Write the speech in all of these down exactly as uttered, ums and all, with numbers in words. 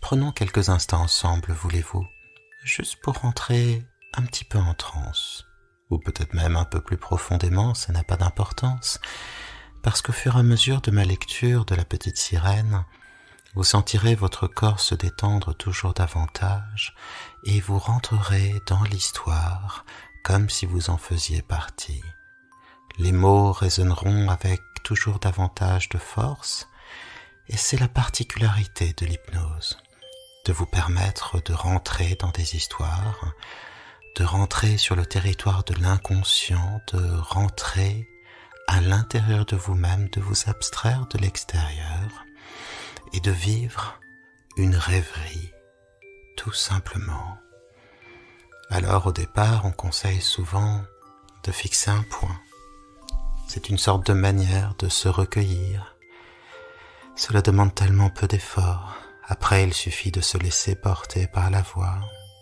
Prenons quelques instants ensemble, voulez-vous, juste pour rentrer un petit peu en transe, ou peut-être même un peu plus profondément, ça n'a pas d'importance, parce qu'au fur et à mesure de ma lecture de la petite sirène, vous sentirez votre corps se détendre toujours davantage et vous rentrerez dans l'histoire comme si vous en faisiez partie. Les mots résonneront avec toujours davantage de force et c'est la particularité de l'hypnose, de vous permettre de rentrer dans des histoires, de rentrer sur le territoire de l'inconscient, de rentrer à l'intérieur de vous-même, de vous abstraire de l'extérieur et de vivre une rêverie, tout simplement. Alors au départ, on conseille souvent de fixer un point. C'est une sorte de manière de se recueillir. Cela demande tellement peu d'efforts. Après, il suffit de se laisser porter par la voix.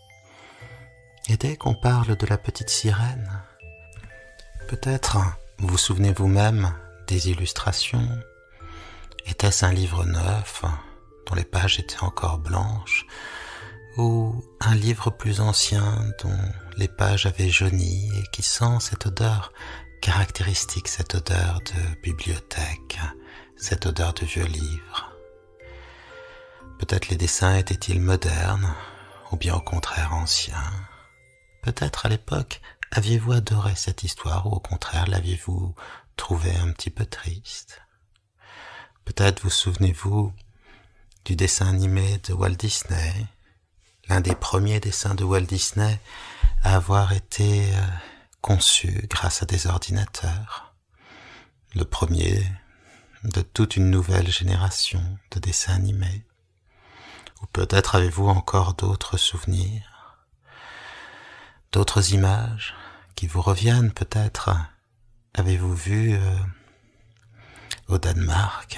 Et dès qu'on parle de la petite sirène, peut-être vous vous souvenez vous-même des illustrations. Était-ce un livre neuf, dont les pages étaient encore blanches, ou un livre plus ancien dont les pages avaient jauni et qui sent cette odeur caractéristique, cette odeur de bibliothèque, cette odeur de vieux livres. Peut-être les dessins étaient-ils modernes, ou bien au contraire anciens. Peut-être à l'époque aviez-vous adoré cette histoire, ou au contraire l'aviez-vous trouvée un petit peu triste. Peut-être vous souvenez-vous du dessin animé de Walt Disney, l'un des premiers dessins de Walt Disney à avoir été euh, conçu grâce à des ordinateurs. Le premier de toute une nouvelle génération de dessins animés. Ou peut-être avez-vous encore d'autres souvenirs, d'autres images qui vous reviennent peut-être. Avez-vous vu euh, au Danemark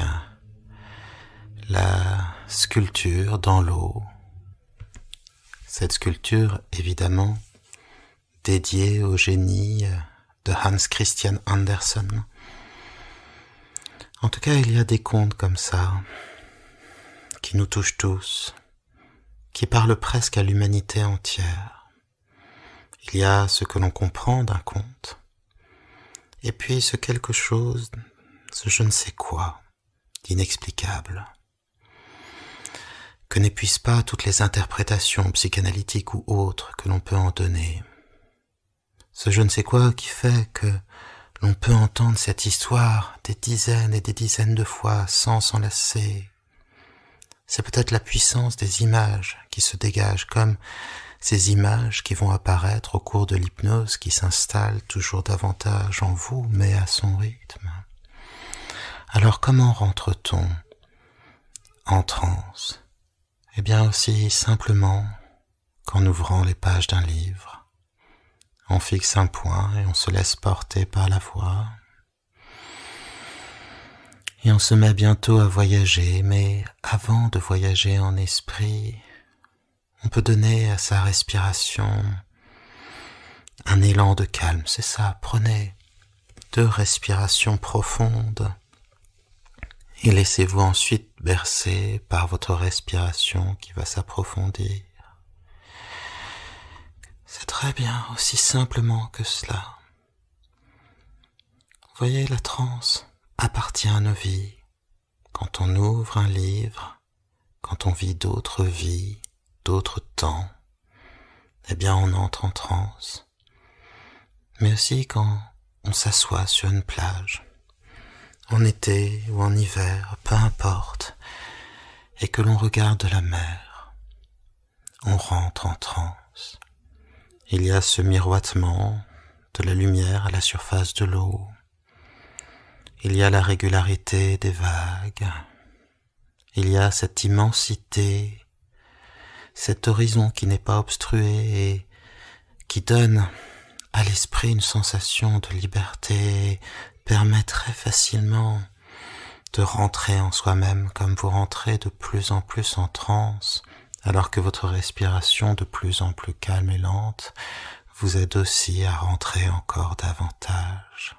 la sculpture dans l'eau? Cette sculpture, évidemment, dédiée au génie de Hans Christian Andersen. En tout cas, il y a des contes comme ça, qui nous touchent tous, qui parlent presque à l'humanité entière. Il y a ce que l'on comprend d'un conte, et puis ce quelque chose, ce je ne sais quoi, d'inexplicable, que n'épuisent pas toutes les interprétations psychanalytiques ou autres que l'on peut en donner. Ce je ne sais quoi qui fait que l'on peut entendre cette histoire des dizaines et des dizaines de fois sans s'en lasser. C'est peut-être la puissance des images qui se dégagent, comme ces images qui vont apparaître au cours de l'hypnose qui s'installe toujours davantage en vous, mais à son rythme. Alors comment rentre-t-on en transe? Eh bien aussi simplement qu'en ouvrant les pages d'un livre, on fixe un point et on se laisse porter par la voix. Et on se met bientôt à voyager, mais avant de voyager en esprit, on peut donner à sa respiration un élan de calme. C'est ça, prenez deux respirations profondes et laissez-vous ensuite bercer par votre respiration qui va s'approfondir. C'est très bien, aussi simplement que cela. Vous voyez, la transe appartient à nos vies. Quand on ouvre un livre, quand on vit d'autres vies, d'autres temps, eh bien on entre en transe. Mais aussi quand on s'assoit sur une plage, en été ou en hiver, peu importe, et que l'on regarde la mer, on rentre en transe. Il y a ce miroitement de la lumière à la surface de l'eau. Il y a la régularité des vagues. Il y a cette immensité, cet horizon qui n'est pas obstrué et qui donne à l'esprit une sensation de liberté et permet très facilement de rentrer en soi-même comme vous rentrez de plus en plus en transe, alors que votre respiration de plus en plus calme et lente vous aide aussi à rentrer encore davantage.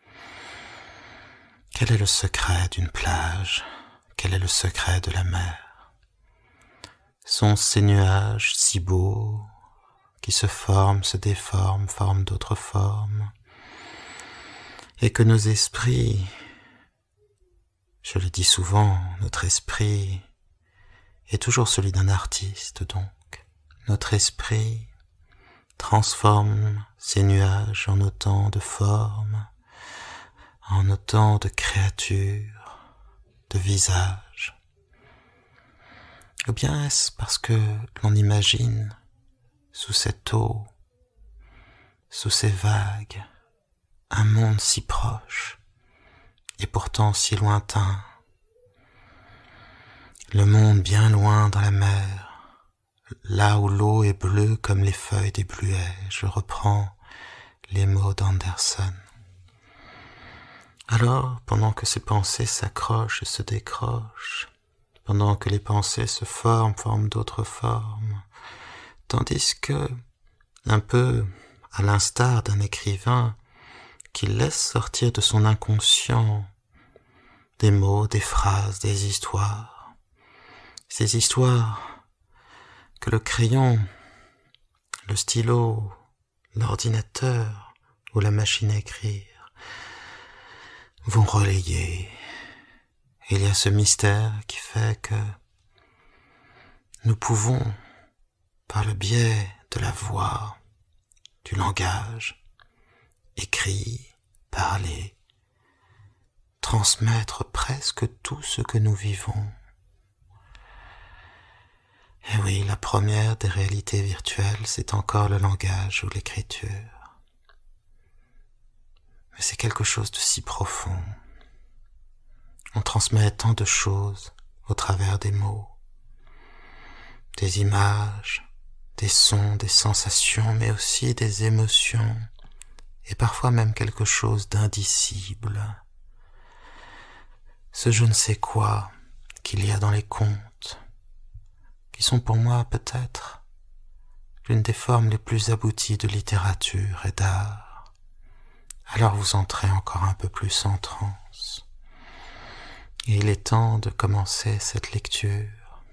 Quel est le secret d'une plage? Quel est le secret de la mer? Sont ces nuages si beaux qui se forment, se déforment, forment d'autres formes, et que nos esprits, je le dis souvent, notre esprit est toujours celui d'un artiste donc, notre esprit transforme ces nuages en autant de formes, en autant de créatures, de visages. Ou bien est-ce parce que l'on imagine sous cette eau, sous ces vagues, un monde si proche et pourtant si lointain, le monde bien loin dans la mer, là où l'eau est bleue comme les feuilles des bluets, je reprends les mots d'Anderson. Alors, pendant que ces pensées s'accrochent et se décrochent, pendant que les pensées se forment, forment d'autres formes, tandis que, un peu à l'instar d'un écrivain qui laisse sortir de son inconscient des mots, des phrases, des histoires, ces histoires que le crayon, le stylo, l'ordinateur ou la machine à écrire vont relayer. Et il y a ce mystère qui fait que nous pouvons, par le biais de la voix, du langage, écrit, parler, transmettre presque tout ce que nous vivons. Et oui, la première des réalités virtuelles, c'est encore le langage ou l'écriture. Mais c'est quelque chose de si profond. On transmet tant de choses au travers des mots, des images, des sons, des sensations, mais aussi des émotions, et parfois même quelque chose d'indicible. Ce je ne sais quoi qu'il y a dans les contes, qui sont pour moi peut-être l'une des formes les plus abouties de littérature et d'art. Alors vous entrez encore un peu plus en transe. Et il est temps de commencer cette lecture.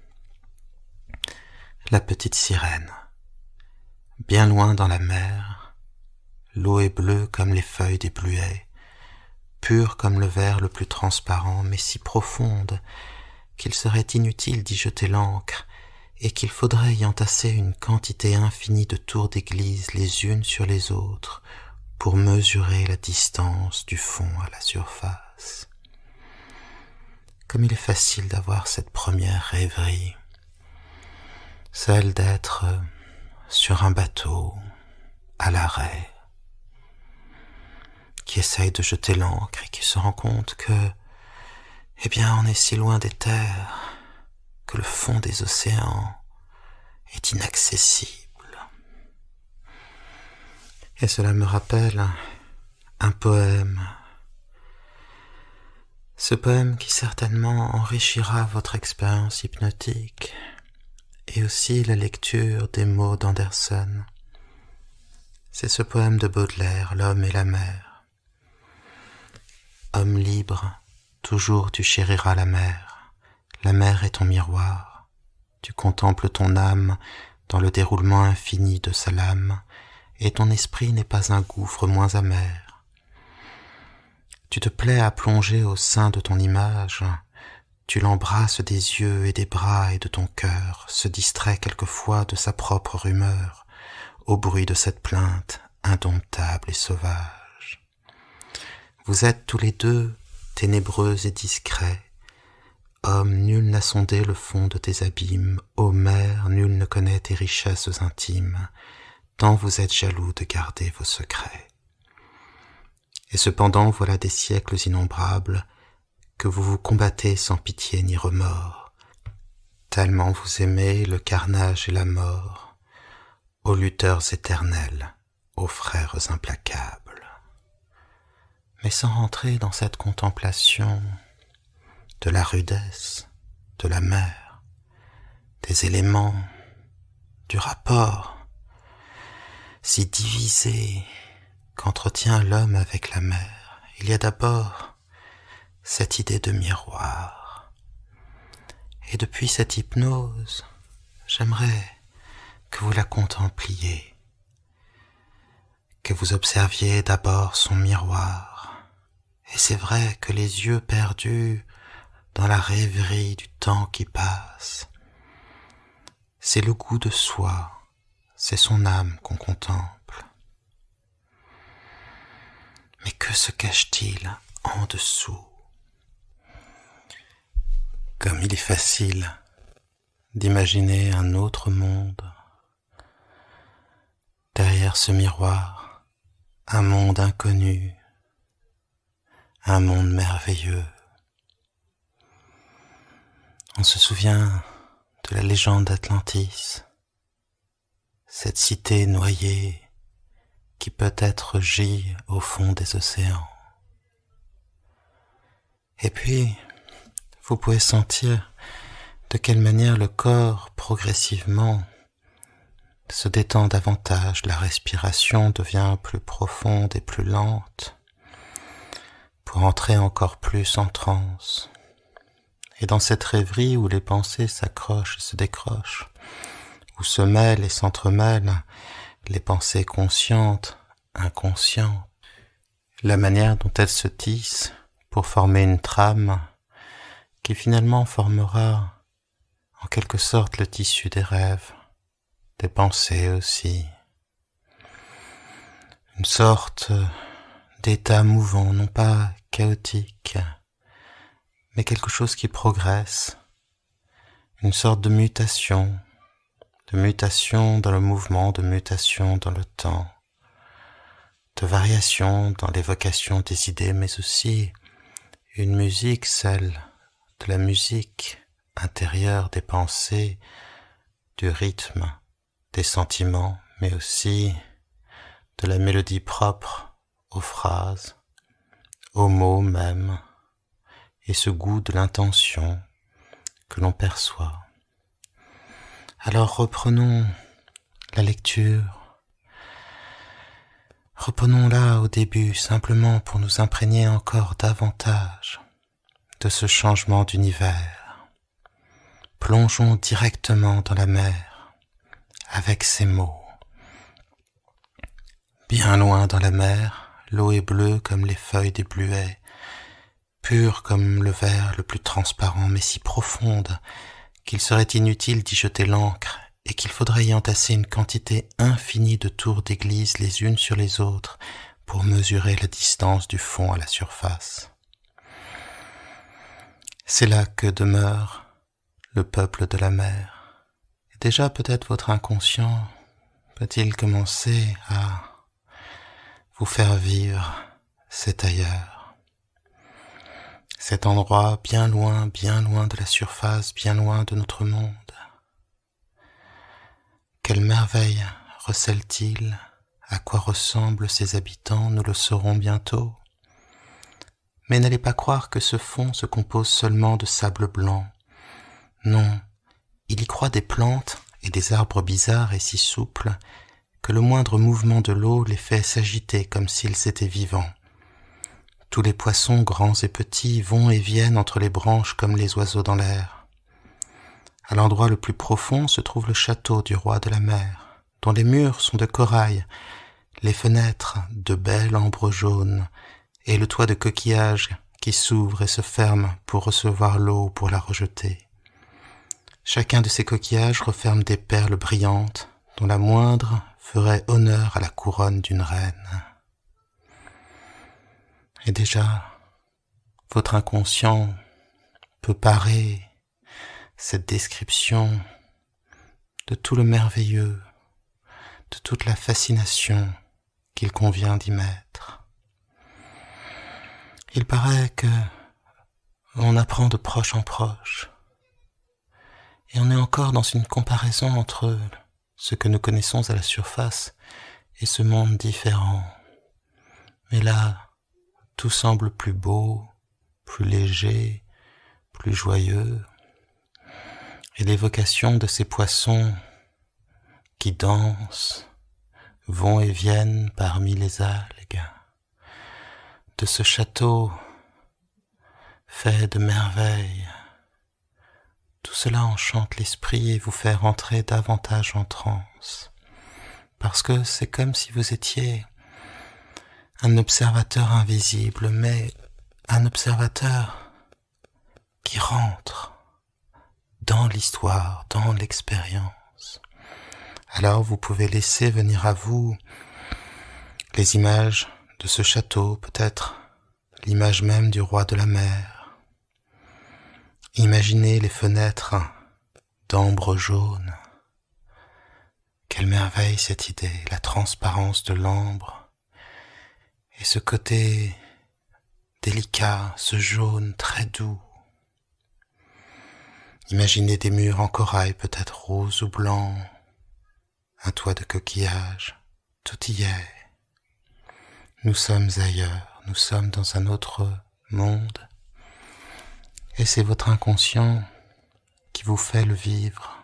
La petite sirène. Bien loin dans la mer, l'eau est bleue comme les feuilles des bluets, pure comme le verre le plus transparent, mais si profonde qu'il serait inutile d'y jeter l'encre et qu'il faudrait y entasser une quantité infinie de tours d'église les unes sur les autres pour mesurer la distance du fond à la surface. Comme il est facile d'avoir cette première rêverie, celle d'être sur un bateau, à l'arrêt, qui essaye de jeter l'ancre et qui se rend compte que, eh bien, on est si loin des terres, que le fond des océans est inaccessible. Et cela me rappelle un poème, ce poème qui certainement enrichira votre expérience hypnotique, et aussi la lecture des mots d'Anderson. C'est ce poème de Baudelaire, L'homme et la mer. Homme libre, toujours tu chériras la mer. La mer est ton miroir. Tu contemples ton âme dans le déroulement infini de sa lame, et ton esprit n'est pas un gouffre moins amer. Tu te plais à plonger au sein de ton image, tu l'embrasses des yeux et des bras et de ton cœur, se distrait quelquefois de sa propre rumeur, au bruit de cette plainte indomptable et sauvage. Vous êtes tous les deux ténébreux et discrets. Homme, nul n'a sondé le fond de tes abîmes, ô mer, nul ne connaît tes richesses intimes, tant vous êtes jaloux de garder vos secrets. Et cependant voilà des siècles innombrables que vous vous combattez sans pitié ni remords, tellement vous aimez le carnage et la mort, ô lutteurs éternels, ô frères implacables. Mais sans rentrer dans cette contemplation de la rudesse, de la mer, des éléments, du rapport si divisé qu'entretient l'homme avec la mer, il y a d'abord cette idée de miroir. Et depuis cette hypnose, j'aimerais que vous la contempliez, que vous observiez d'abord son miroir. Et c'est vrai que les yeux perdus dans la rêverie du temps qui passe, c'est le goût de soi, c'est son âme qu'on contemple. Mais que se cache-t-il en dessous? Comme il est facile d'imaginer un autre monde. Derrière ce miroir, un monde inconnu, un monde merveilleux. On se souvient de la légende d'Atlantis, cette cité noyée qui peut-être gît au fond des océans. Et puis, vous pouvez sentir de quelle manière le corps, progressivement, se détend davantage, la respiration devient plus profonde et plus lente, pour entrer encore plus en transe. Et dans cette rêverie où les pensées s'accrochent et se décrochent, où se mêlent et s'entremêlent les pensées conscientes, inconscientes, la manière dont elles se tissent pour former une trame qui finalement formera en quelque sorte le tissu des rêves, des pensées aussi. Une sorte d'état mouvant, non pas chaotique, mais quelque chose qui progresse, une sorte de mutation, de mutation dans le mouvement, de mutation dans le temps, de variation dans l'évocation des idées, mais aussi une musique, celle de la musique intérieure des pensées, du rythme, des sentiments, mais aussi de la mélodie propre aux phrases, aux mots même, et ce goût de l'intention que l'on perçoit. Alors reprenons la lecture, reprenons-la au début simplement pour nous imprégner encore davantage de ce changement d'univers. Plongeons directement dans la mer avec ces mots. Bien loin dans la mer, l'eau est bleue comme les feuilles des bleuets, pure comme le verre le plus transparent, mais si profonde qu'il serait inutile d'y jeter l'ancre et qu'il faudrait y entasser une quantité infinie de tours d'église les unes sur les autres pour mesurer la distance du fond à la surface. C'est là que demeure le peuple de la mer. Et déjà peut-être votre inconscient peut-il commencer à vous faire vivre cet ailleurs. Cet endroit bien loin, bien loin de la surface, bien loin de notre monde. Quelle merveille recèle-t-il? À quoi ressemblent ses habitants? Nous le saurons bientôt. Mais n'allez pas croire que ce fond se compose seulement de sable blanc. Non, il y croît des plantes et des arbres bizarres et si souples que le moindre mouvement de l'eau les fait s'agiter comme s'ils étaient vivants. Tous les poissons, grands et petits, vont et viennent entre les branches comme les oiseaux dans l'air. À l'endroit le plus profond se trouve le château du roi de la mer, dont les murs sont de corail, les fenêtres de belle ambre jaune, et le toit de coquillages qui s'ouvre et se ferme pour recevoir l'eau pour la rejeter. Chacun de ces coquillages referme des perles brillantes, dont la moindre ferait honneur à la couronne d'une reine. Et déjà, votre inconscient peut parer cette description de tout le merveilleux, de toute la fascination qu'il convient d'y mettre. Il paraît que on apprend de proche en proche, et on est encore dans une comparaison entre ce que nous connaissons à la surface et ce monde différent. Mais là, tout semble plus beau, plus léger, plus joyeux, et l'évocation de ces poissons qui dansent, vont et viennent parmi les algues, de ce château fait de merveilles, Tout cela enchante l'esprit et vous fait rentrer davantage en transe, parce que c'est comme si vous étiez un observateur invisible, mais un observateur qui rentre dans l'histoire, dans l'expérience. Alors vous pouvez laisser venir à vous les images de ce château, peut-être l'image même du roi de la mer. Imaginez les fenêtres d'ambre jaune. Quelle merveille cette idée, la transparence de l'ambre et ce côté délicat, ce jaune très doux. Imaginez des murs en corail, peut-être rose ou blanc, un toit de coquillages, tout y est. Nous sommes ailleurs, nous sommes dans un autre monde, et c'est votre inconscient qui vous fait le vivre.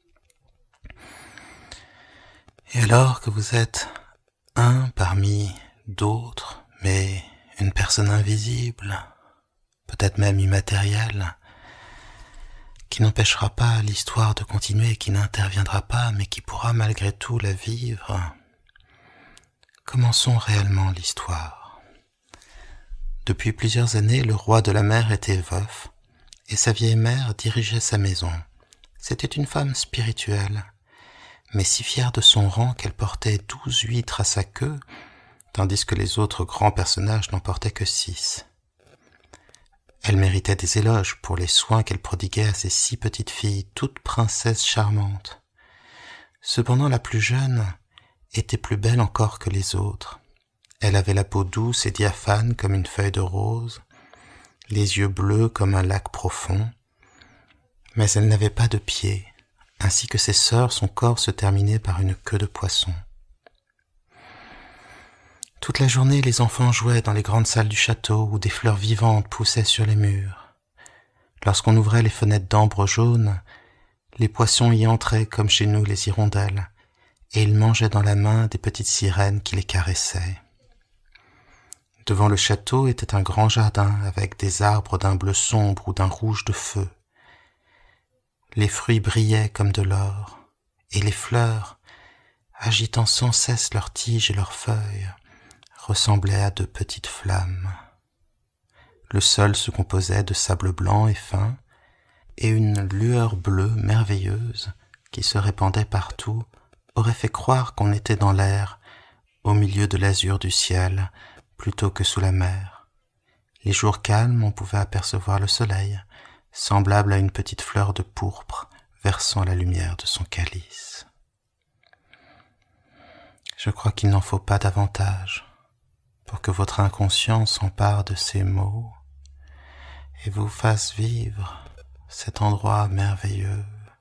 Et alors que vous êtes un parmi d'autres, mais une personne invisible, peut-être même immatérielle, qui n'empêchera pas l'histoire de continuer, qui n'interviendra pas, mais qui pourra malgré tout la vivre. Commençons réellement l'histoire. Depuis plusieurs années, le roi de la mer était veuf, et sa vieille mère dirigeait sa maison. C'était une femme spirituelle, mais si fière de son rang qu'elle portait douze huîtres à sa queue, tandis que les autres grands personnages n'en portaient que six. Elle méritait des éloges pour les soins qu'elle prodiguait à ces six petites filles, toutes princesses charmantes. Cependant la plus jeune était plus belle encore que les autres. Elle avait la peau douce et diaphane comme une feuille de rose, les yeux bleus comme un lac profond, mais elle n'avait pas de pieds. Ainsi que ses sœurs, son corps se terminait par une queue de poisson. Toute la journée, les enfants jouaient dans les grandes salles du château où des fleurs vivantes poussaient sur les murs. Lorsqu'on ouvrait les fenêtres d'ambre jaune, les poissons y entraient comme chez nous les hirondelles, et ils mangeaient dans la main des petites sirènes qui les caressaient. Devant le château était un grand jardin avec des arbres d'un bleu sombre ou d'un rouge de feu. Les fruits brillaient comme de l'or, et les fleurs, agitant sans cesse leurs tiges et leurs feuilles, ressemblaient à de petites flammes. Le sol se composait de sable blanc et fin, et une lueur bleue merveilleuse qui se répandait partout aurait fait croire qu'on était dans l'air, au milieu de l'azur du ciel, plutôt que sous la mer. Les jours calmes, on pouvait apercevoir le soleil, semblable à une petite fleur de pourpre versant la lumière de son calice. Je crois qu'il n'en faut pas davantage pour que votre inconscient s'empare de ces mots et vous fasse vivre cet endroit merveilleux,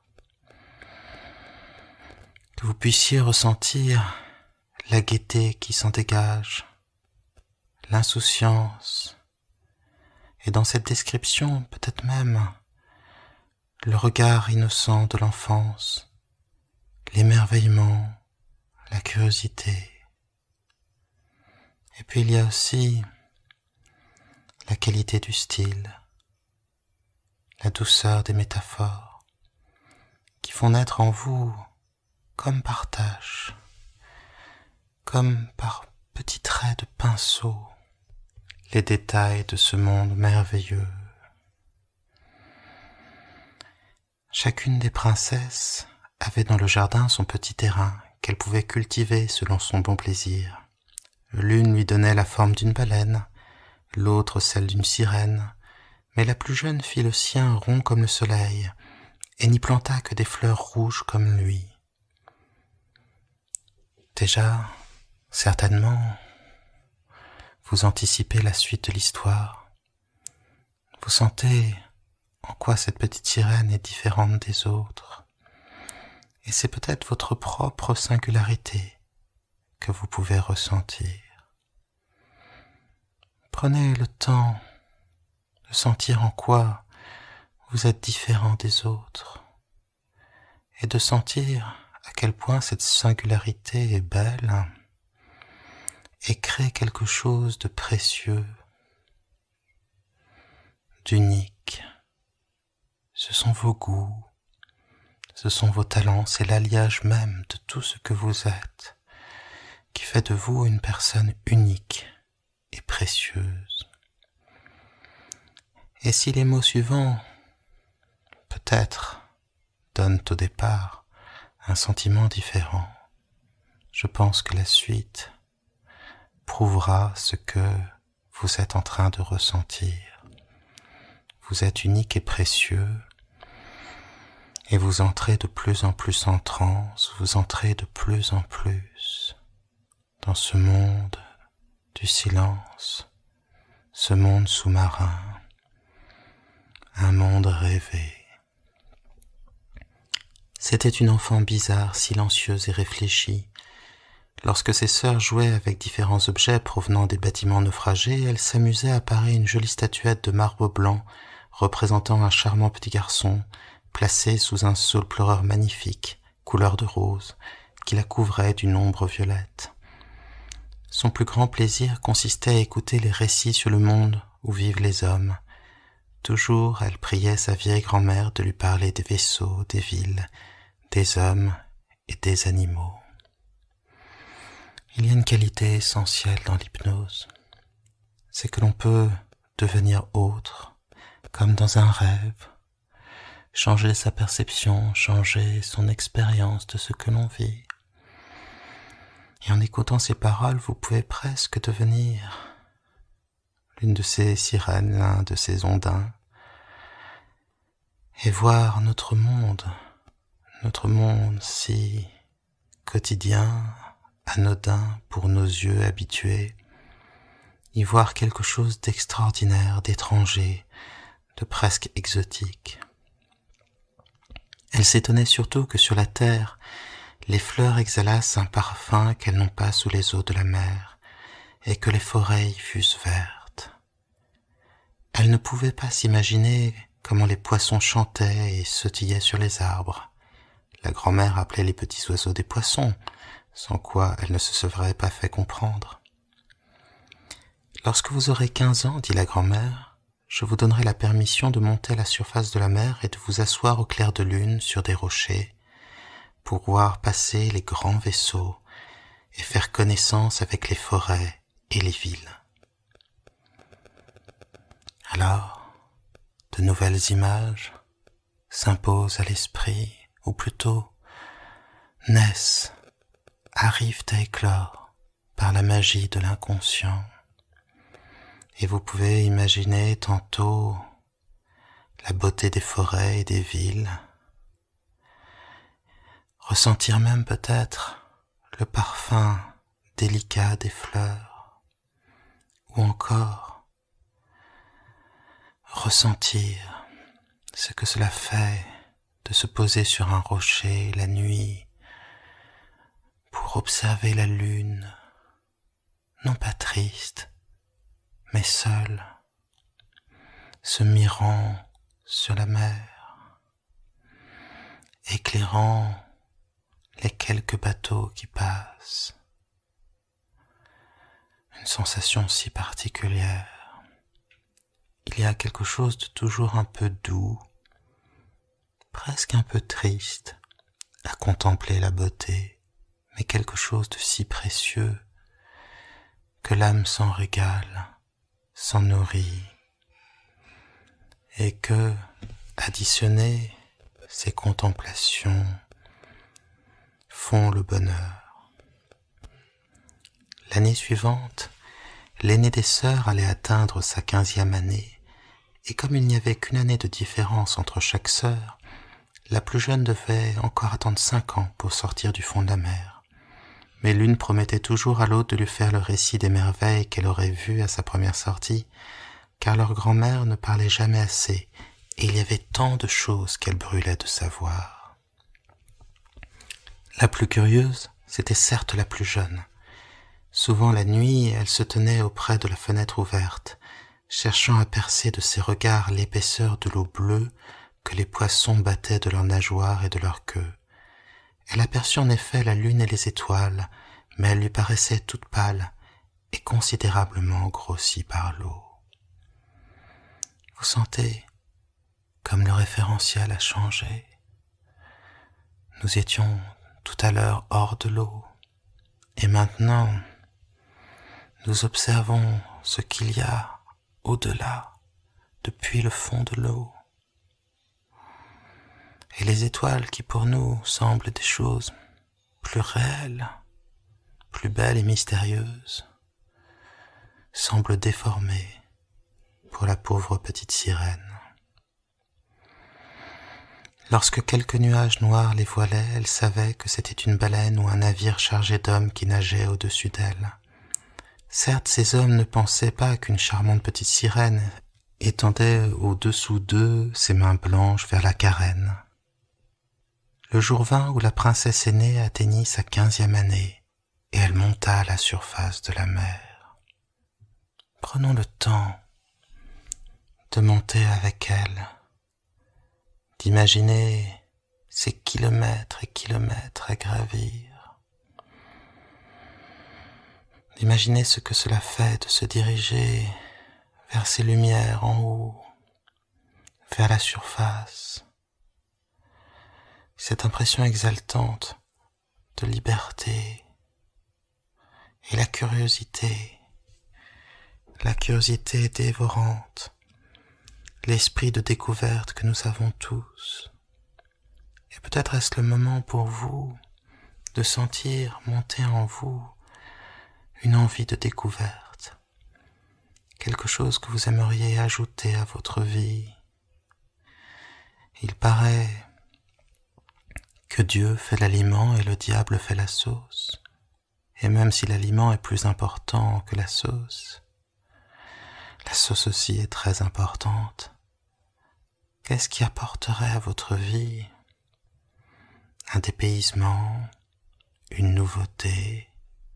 que vous puissiez ressentir la gaieté qui s'en dégage, l'insouciance, et dans cette description, peut-être même, le regard innocent de l'enfance, l'émerveillement, la curiosité. Et puis il y a aussi la qualité du style, la douceur des métaphores, qui font naître en vous, comme par tâches, comme par petits traits de pinceau, les détails de ce monde merveilleux. Chacune des princesses avait dans le jardin son petit terrain qu'elle pouvait cultiver selon son bon plaisir. L'une lui donnait la forme d'une baleine, l'autre celle d'une sirène, mais la plus jeune fit le sien rond comme le soleil, et n'y planta que des fleurs rouges comme lui. Déjà, certainement, vous anticipez la suite de l'histoire. Vous sentez en quoi cette petite sirène est différente des autres. Et c'est peut-être votre propre singularité que vous pouvez ressentir. Prenez le temps de sentir en quoi vous êtes différent des autres et de sentir à quel point cette singularité est belle et crée quelque chose de précieux, d'unique ce sont vos goûts, ce sont vos talents, c'est l'alliage même de tout ce que vous êtes, qui fait de vous une personne unique et précieuse. Et si les mots suivants, peut-être, donnent au départ un sentiment différent, je pense que la suite prouvera ce que vous êtes en train de ressentir. Vous êtes unique et précieux, et vous entrez de plus en plus en transe, vous entrez de plus en plus dans ce monde du silence, ce monde sous-marin, un monde rêvé. C'était une enfant bizarre, silencieuse et réfléchie. Lorsque ses sœurs jouaient avec différents objets provenant des bâtiments naufragés, elle s'amusait à parer une jolie statuette de marbre blanc représentant un charmant petit garçon placé sous un saule pleureur magnifique, couleur de rose, qui la couvrait d'une ombre violette. Son plus grand plaisir consistait à écouter les récits sur le monde où vivent les hommes. Toujours, elle priait sa vieille grand-mère de lui parler des vaisseaux, des villes, des hommes et des animaux. Il y a une qualité essentielle dans l'hypnose, c'est que l'on peut devenir autre, comme dans un rêve, changer sa perception, changer son expérience de ce que l'on vit. Et en écoutant ces paroles, vous pouvez presque devenir l'une de ces sirènes, l'un de ces ondins, et voir notre monde, notre monde si quotidien, anodin pour nos yeux habitués, y voir quelque chose d'extraordinaire, d'étranger, de presque exotique. Elle s'étonnait surtout que sur la terre, les fleurs exhalassent un parfum qu'elles n'ont pas sous les eaux de la mer, et que les forêts y fussent vertes. Elle ne pouvait pas s'imaginer comment les poissons chantaient et sautillaient sur les arbres. La grand-mère appelait les petits oiseaux des poissons, sans quoi elle ne se serait pas fait comprendre. Lorsque vous aurez quinze ans, dit la grand-mère, je vous donnerai la permission de monter à la surface de la mer et de vous asseoir au clair de lune sur des rochers pour voir passer les grands vaisseaux et faire connaissance avec les forêts et les villes. Alors, de nouvelles images s'imposent à l'esprit, ou plutôt naissent, arrivent à éclore par la magie de l'inconscient. Et vous pouvez imaginer tantôt la beauté des forêts et des villes, ressentir même peut-être le parfum délicat des fleurs, ou encore ressentir ce que cela fait de se poser sur un rocher la nuit pour observer la lune, non pas triste, mais seul, se mirant sur la mer, éclairant les quelques bateaux qui passent. Une sensation si particulière. Il y a quelque chose de toujours un peu doux, presque un peu triste, à contempler la beauté, mais quelque chose de si précieux que l'âme s'en régale, s'en nourrit, et que, additionner ces contemplations, font le bonheur. L'année suivante, l'aînée des sœurs allait atteindre sa quinzième année, et comme il n'y avait qu'une année de différence entre chaque sœur, la plus jeune devait encore attendre cinq ans pour sortir du fond de la mer. Mais l'une promettait toujours à l'autre de lui faire le récit des merveilles qu'elle aurait vues à sa première sortie, car leur grand-mère ne parlait jamais assez, et il y avait tant de choses qu'elle brûlait de savoir. La plus curieuse, c'était certes la plus jeune. Souvent la nuit, elle se tenait auprès de la fenêtre ouverte, cherchant à percer de ses regards l'épaisseur de l'eau bleue que les poissons battaient de leurs nageoires et de leur queue. Elle aperçut en effet la lune et les étoiles, mais elle lui paraissait toute pâle et considérablement grossie par l'eau. Vous sentez comme le référentiel a changé. Nous étions tout à l'heure hors de l'eau, et maintenant, nous observons ce qu'il y a au-delà, depuis le fond de l'eau. Et les étoiles qui pour nous semblent des choses plus réelles, plus belles et mystérieuses, semblent déformées pour la pauvre petite sirène. Lorsque quelques nuages noirs les voilaient, elle savait que c'était une baleine ou un navire chargé d'hommes qui nageait au-dessus d'elle. Certes, ces hommes ne pensaient pas qu'une charmante petite sirène étendait au-dessous d'eux ses mains blanches vers la carène. Le jour vint où la princesse aînée atteignit sa quinzième année, et elle monta à la surface de la mer. Prenons le temps de monter avec elle, d'imaginer ces kilomètres et kilomètres à gravir, d'imaginer ce que cela fait de se diriger vers ces lumières en haut, vers la surface, cette impression exaltante de liberté et la curiosité, la curiosité dévorante, l'esprit de découverte que nous avons tous. Et peut-être est-ce le moment pour vous de sentir monter en vous une envie de découverte, quelque chose que vous aimeriez ajouter à votre vie. Il paraît que Dieu fait l'aliment et le diable fait la sauce. Et même si l'aliment est plus important que la sauce, la sauce aussi est très importante. Qu'est-ce qui apporterait à votre vie un dépaysement, une nouveauté,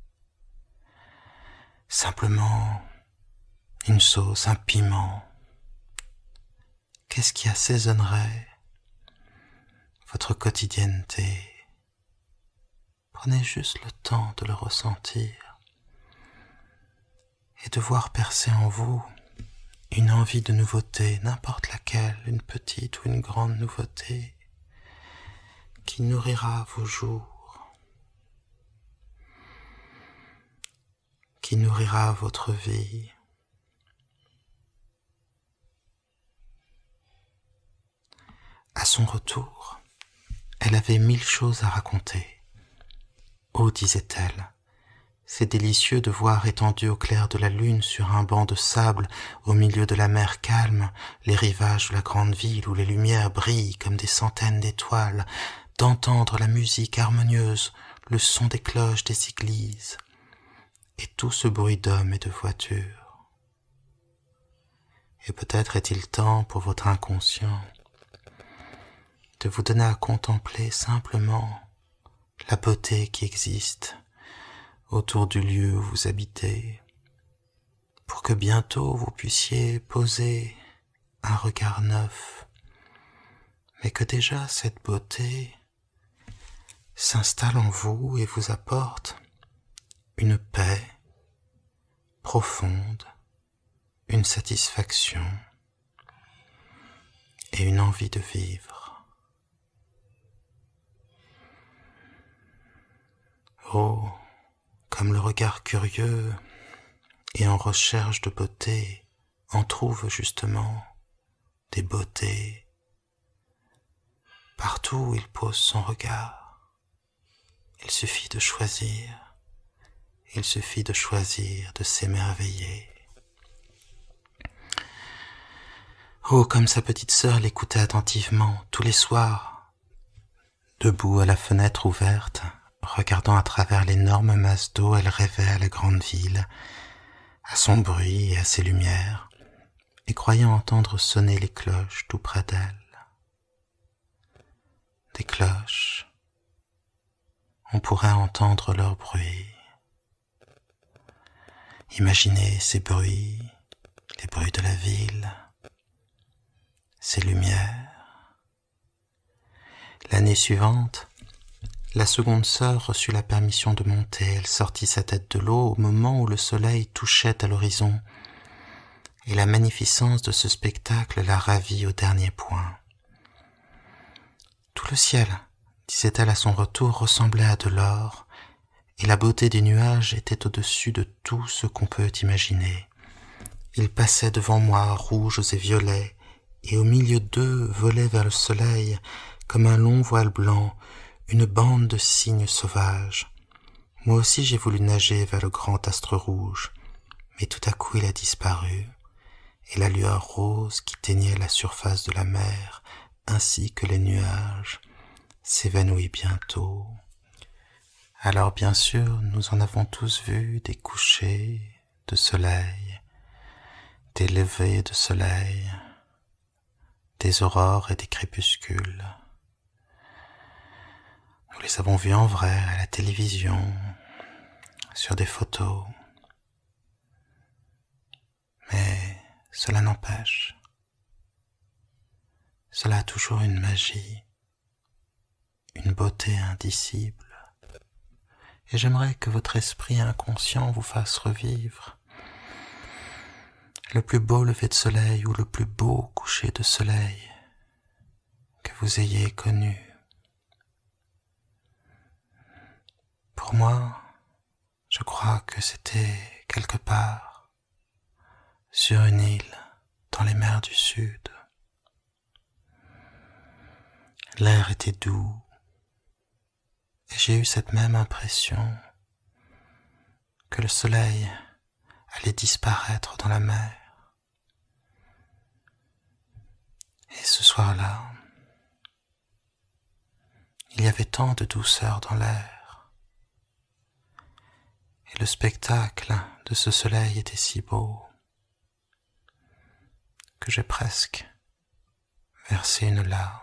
simplement une sauce, un piment? Qu'est-ce qui assaisonnerait votre quotidienneté? Prenez juste le temps de le ressentir et de voir percer en vous une envie de nouveauté, n'importe laquelle, une petite ou une grande nouveauté, qui nourrira vos jours, qui nourrira votre vie. À son retour, elle avait mille choses à raconter. « Oh, disait-elle, c'est délicieux de voir étendu au clair de la lune sur un banc de sable, au milieu de la mer calme, les rivages de la grande ville où les lumières brillent comme des centaines d'étoiles, d'entendre la musique harmonieuse, le son des cloches des églises, et tout ce bruit d'hommes et de voitures. Et peut-être est-il temps pour votre inconscient de vous donner à contempler simplement la beauté qui existe autour du lieu où vous habitez, pour que bientôt vous puissiez poser un regard neuf, mais que déjà cette beauté s'installe en vous et vous apporte une paix profonde, une satisfaction et une envie de vivre. Oh, comme le regard curieux et en recherche de beauté en trouve justement des beautés partout où il pose son regard. Il suffit de choisir, il suffit de choisir de s'émerveiller. Oh, comme sa petite sœur l'écoutait attentivement tous les soirs, debout à la fenêtre ouverte, regardant à travers l'énorme masse d'eau, elle rêvait à la grande ville, à son bruit et à ses lumières, et croyant entendre sonner les cloches tout près d'elle. Des cloches, on pourrait entendre leur bruit. Imaginez ces bruits, les bruits de la ville, ces lumières. L'année suivante, la seconde sœur reçut la permission de monter. Elle sortit sa tête de l'eau au moment où le soleil touchait à l'horizon, et la magnificence de ce spectacle la ravit au dernier point. le ciel, disait-elle à son retour, ressemblait à de l'or, et la beauté des nuages était au-dessus de tout ce qu'on peut imaginer. Ils passaient devant moi, rouges et violets, et au milieu d'eux volait vers le soleil, comme un long voile blanc, une bande de cygnes sauvages. Moi aussi j'ai voulu nager vers le grand astre rouge, mais tout à coup il a disparu, et la lueur rose qui teignait la surface de la mer, ainsi que les nuages, s'évanouit bientôt. Alors bien sûr, nous en avons tous vu des couchers de soleil, des levées de soleil, des aurores et des crépuscules. Nous les avons vus en vrai à la télévision, sur des photos. Mais cela n'empêche. Cela a toujours une magie, une beauté indicible. Et j'aimerais que votre esprit inconscient vous fasse revivre le plus beau lever de soleil ou le plus beau coucher de soleil que vous ayez connu. Pour moi, je crois que c'était quelque part sur une île dans les mers du Sud. L'air était doux et j'ai eu cette même impression que le soleil allait disparaître dans la mer. Et ce soir-là, il y avait tant de douceur dans l'air. Et le spectacle de ce soleil était si beau que j'ai presque versé une larme.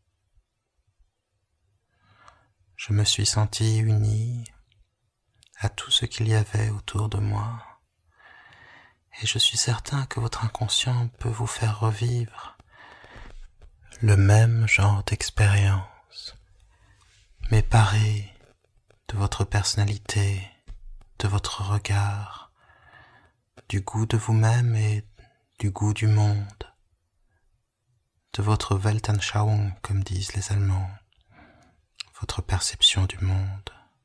Je me suis senti uni à tout ce qu'il y avait autour de moi, et je suis certain que votre inconscient peut vous faire revivre le même genre d'expérience, mais paré de votre personnalité, de votre regard, du goût de vous-même et du goût du monde, de votre Weltanschauung, comme disent les Allemands, votre perception du monde.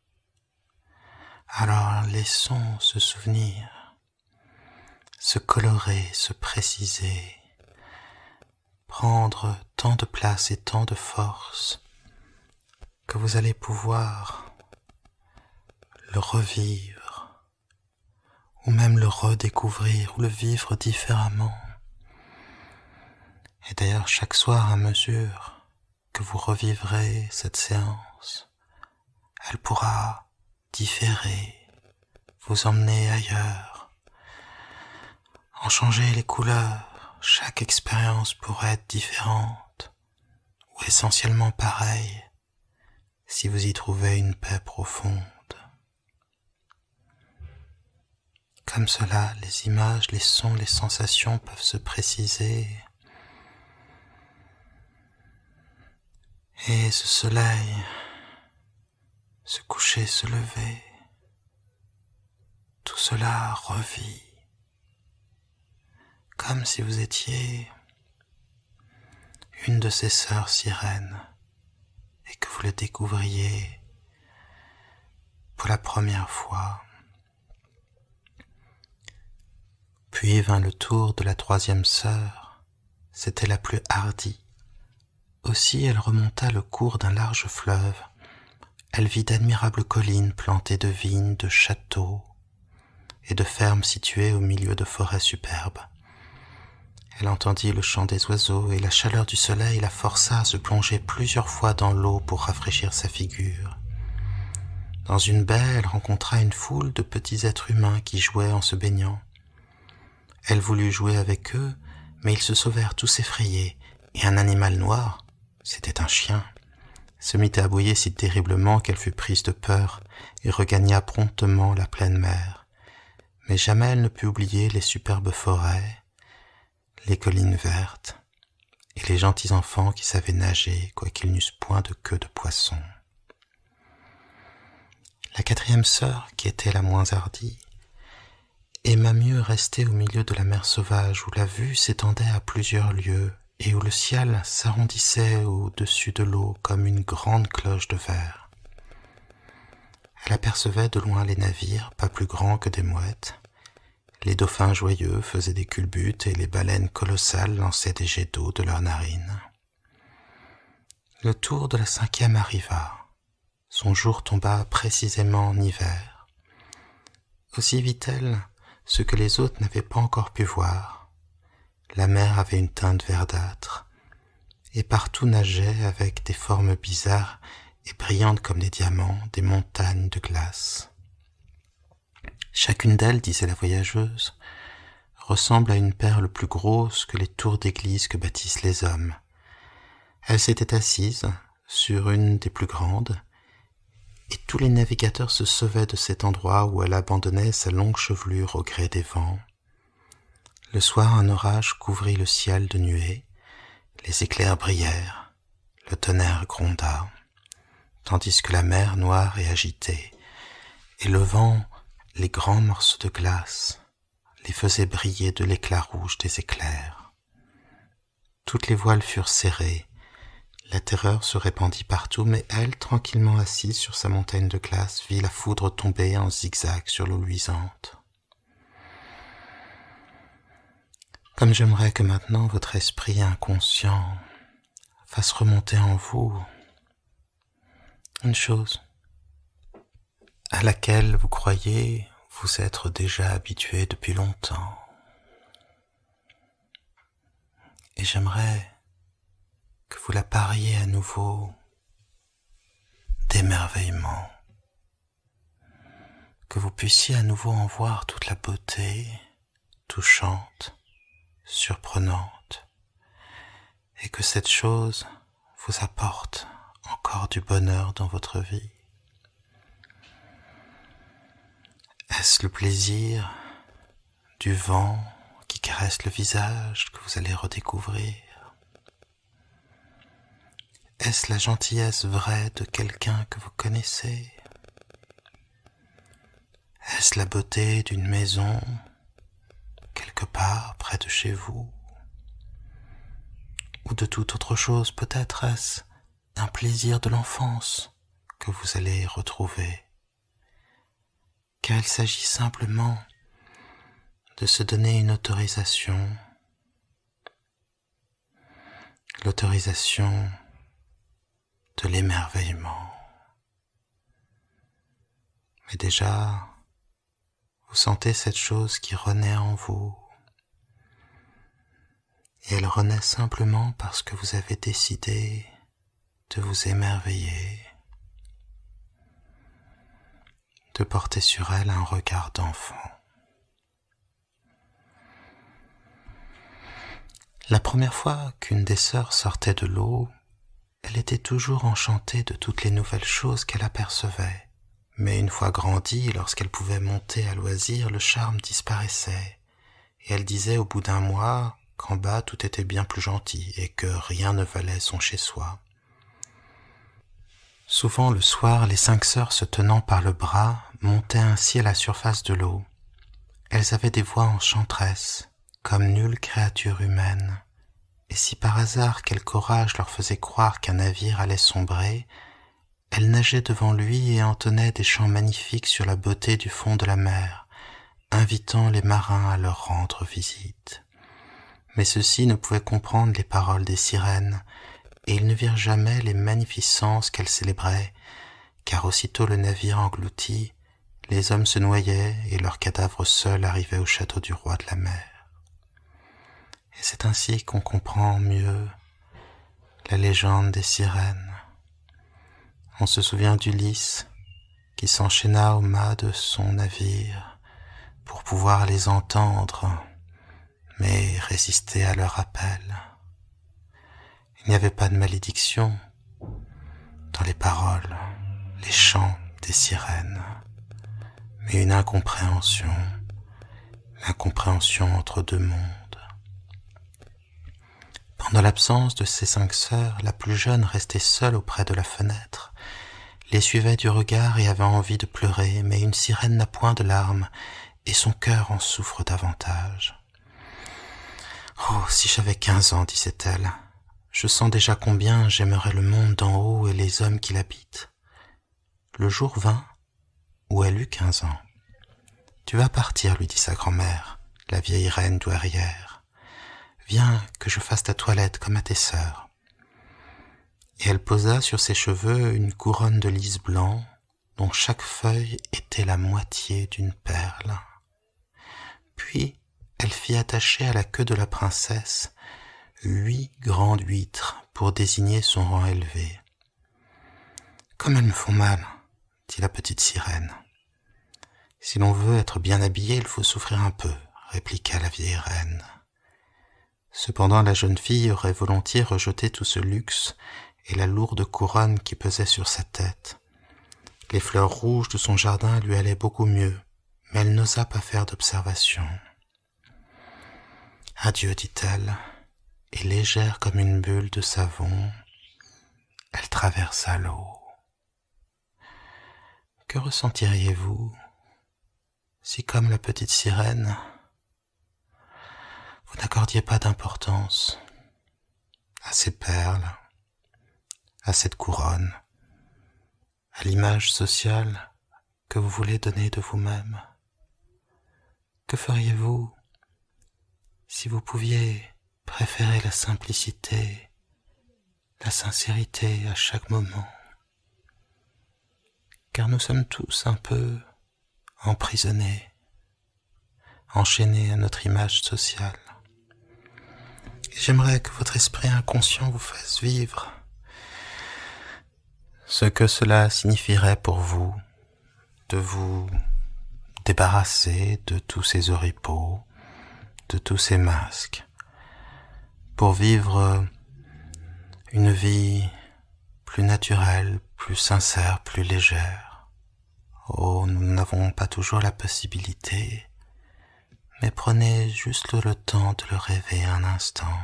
Alors laissons ce souvenir se colorer, se préciser, prendre tant de place et tant de force que vous allez pouvoir le revivre, ou même le redécouvrir, ou le vivre différemment. Et d'ailleurs, chaque soir, à mesure que vous revivrez cette séance, elle pourra différer, vous emmener ailleurs, en changer les couleurs. Chaque expérience pourrait être différente, ou essentiellement pareille, si vous y trouvez une paix profonde. Comme cela, les images, les sons, les sensations peuvent se préciser. Et ce soleil, se coucher, se lever, tout cela revit, comme si vous étiez une de ces sœurs sirènes et que vous le découvriez pour la première fois. Puis vint le tour de la troisième sœur, c'était la plus hardie. Aussi elle remonta le cours d'un large fleuve. Elle vit d'admirables collines plantées de vignes, de châteaux et de fermes situées au milieu de forêts superbes. Elle entendit le chant des oiseaux et la chaleur du soleil la força à se plonger plusieurs fois dans l'eau pour rafraîchir sa figure. Dans une baie, elle rencontra une foule de petits êtres humains qui jouaient en se baignant. Elle voulut jouer avec eux, mais ils se sauvèrent tous effrayés, et un animal noir, c'était un chien, se mit à aboyer si terriblement qu'elle fut prise de peur et regagna promptement la pleine mer. Mais jamais elle ne put oublier les superbes forêts, les collines vertes et les gentils enfants qui savaient nager, quoiqu'ils n'eussent point de queue de poisson. La quatrième sœur, qui était la moins hardie, aima mieux rester au milieu de la mer sauvage où la vue s'étendait à plusieurs lieues et où le ciel s'arrondissait au-dessus de l'eau comme une grande cloche de verre. Elle apercevait de loin les navires, pas plus grands que des mouettes. Les dauphins joyeux faisaient des culbutes et les baleines colossales lançaient des jets d'eau de leurs narines. Le tour de la cinquième arriva. Son jour tomba précisément en hiver. Aussi vit-elle ce que les autres n'avaient pas encore pu voir. La mer avait une teinte verdâtre, et partout nageaient avec des formes bizarres et brillantes comme des diamants, des montagnes de glace. Chacune d'elles, disait la voyageuse, ressemble à une perle plus grosse que les tours d'église que bâtissent les hommes. Elle s'était assise sur une des plus grandes, et tous les navigateurs se sauvaient de cet endroit où elle abandonnait sa longue chevelure au gré des vents. Le soir, un orage couvrit le ciel de nuées, les éclairs brillèrent, le tonnerre gronda, tandis que la mer noire et agitée, et le vent, les grands morceaux de glace, les faisait briller de l'éclat rouge des éclairs. Toutes les voiles furent serrées, la terreur se répandit partout, mais elle, tranquillement assise sur sa montagne de glace, vit la foudre tomber en zigzag sur l'eau luisante. Comme j'aimerais que maintenant votre esprit inconscient fasse remonter en vous une chose à laquelle vous croyez vous être déjà habitué depuis longtemps. Et j'aimerais que vous la pariez à nouveau d'émerveillement, que vous puissiez à nouveau en voir toute la beauté, touchante, surprenante, et que cette chose vous apporte encore du bonheur dans votre vie. Est-ce le plaisir du vent qui caresse le visage que vous allez redécouvrir? Est-ce la gentillesse vraie de quelqu'un que vous connaissez? Est-ce la beauté d'une maison quelque part près de chez vous? Ou de toute autre chose, peut-être est-ce un plaisir de l'enfance que vous allez retrouver? Car il s'agit simplement de se donner une autorisation, l'autorisation de l'émerveillement. Mais déjà, vous sentez cette chose qui renaît en vous, et elle renaît simplement parce que vous avez décidé de vous émerveiller, de porter sur elle un regard d'enfant. La première fois qu'une des sœurs sortait de l'eau, elle était toujours enchantée de toutes les nouvelles choses qu'elle apercevait. Mais une fois grandie, lorsqu'elle pouvait monter à loisir, le charme disparaissait, et elle disait au bout d'un mois qu'en bas tout était bien plus gentil et que rien ne valait son chez-soi. Souvent le soir, les cinq sœurs se tenant par le bras montaient ainsi à la surface de l'eau. Elles avaient des voix enchanteresses, comme nulle créature humaine, et si par hasard quelque orage leur faisait croire qu'un navire allait sombrer, elles nageaient devant lui et entonnaient des chants magnifiques sur la beauté du fond de la mer, invitant les marins à leur rendre visite. Mais ceux-ci ne pouvaient comprendre les paroles des sirènes, et ils ne virent jamais les magnificences qu'elles célébraient, car aussitôt le navire englouti, les hommes se noyaient et leurs cadavres seuls arrivaient au château du roi de la mer. Et c'est ainsi qu'on comprend mieux la légende des sirènes. On se souvient d'Ulysse qui s'enchaîna au mât de son navire pour pouvoir les entendre, mais résister à leur appel. Il n'y avait pas de malédiction dans les paroles, les chants des sirènes, mais une incompréhension, l'incompréhension entre deux mondes. Pendant l'absence de ses cinq sœurs, la plus jeune restait seule auprès de la fenêtre, les suivait du regard et avait envie de pleurer, mais une sirène n'a point de larmes, et son cœur en souffre davantage. Oh, si j'avais quinze ans, disait-elle, je sens déjà combien j'aimerais le monde d'en haut et les hommes qui l'habitent. Le jour vint où elle eut quinze ans. Tu vas partir, lui dit sa grand-mère, la vieille reine douairière. Viens que je fasse ta toilette comme à tes sœurs. Et elle posa sur ses cheveux une couronne de lys blanc dont chaque feuille était la moitié d'une perle. Puis elle fit attacher à la queue de la princesse huit grandes huîtres pour désigner son rang élevé. « Comme elles me font mal, » dit la petite sirène. « Si l'on veut être bien habillé, il faut souffrir un peu, » répliqua la vieille reine. Cependant la jeune fille aurait volontiers rejeté tout ce luxe et la lourde couronne qui pesait sur sa tête. Les fleurs rouges de son jardin lui allaient beaucoup mieux, mais elle n'osa pas faire d'observation. « Adieu, dit-elle, et légère comme une bulle de savon, elle traversa l'eau. Que ressentiriez-vous si, comme la petite sirène, vous n'accordiez pas d'importance à ces perles, à cette couronne, à l'image sociale que vous voulez donner de vous-même? Que feriez-vous si vous pouviez préférer la simplicité, la sincérité à chaque moment? Car nous sommes tous un peu emprisonnés, enchaînés à notre image sociale. Et j'aimerais que votre esprit inconscient vous fasse vivre ce que cela signifierait pour vous de vous débarrasser de tous ces oripeaux, de tous ces masques, pour vivre une vie plus naturelle, plus sincère, plus légère. Oh, nous n'avons pas toujours la possibilité, mais prenez juste le temps de le rêver un instant.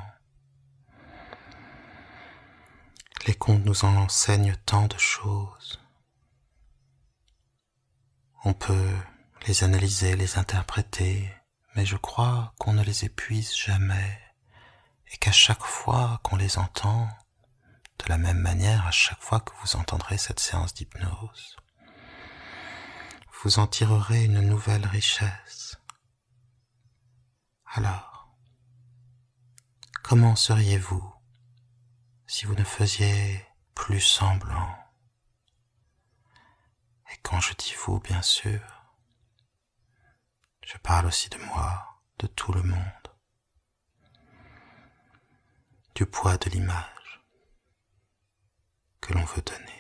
Les contes nous en enseignent tant de choses. On peut les analyser, les interpréter, mais je crois qu'on ne les épuise jamais et qu'à chaque fois qu'on les entend, de la même manière à chaque fois que vous entendrez cette séance d'hypnose, vous en tirerez une nouvelle richesse. Alors, comment seriez-vous si vous ne faisiez plus semblant? Et quand je dis vous, bien sûr, je parle aussi de moi, de tout le monde, du poids de l'image que l'on veut donner.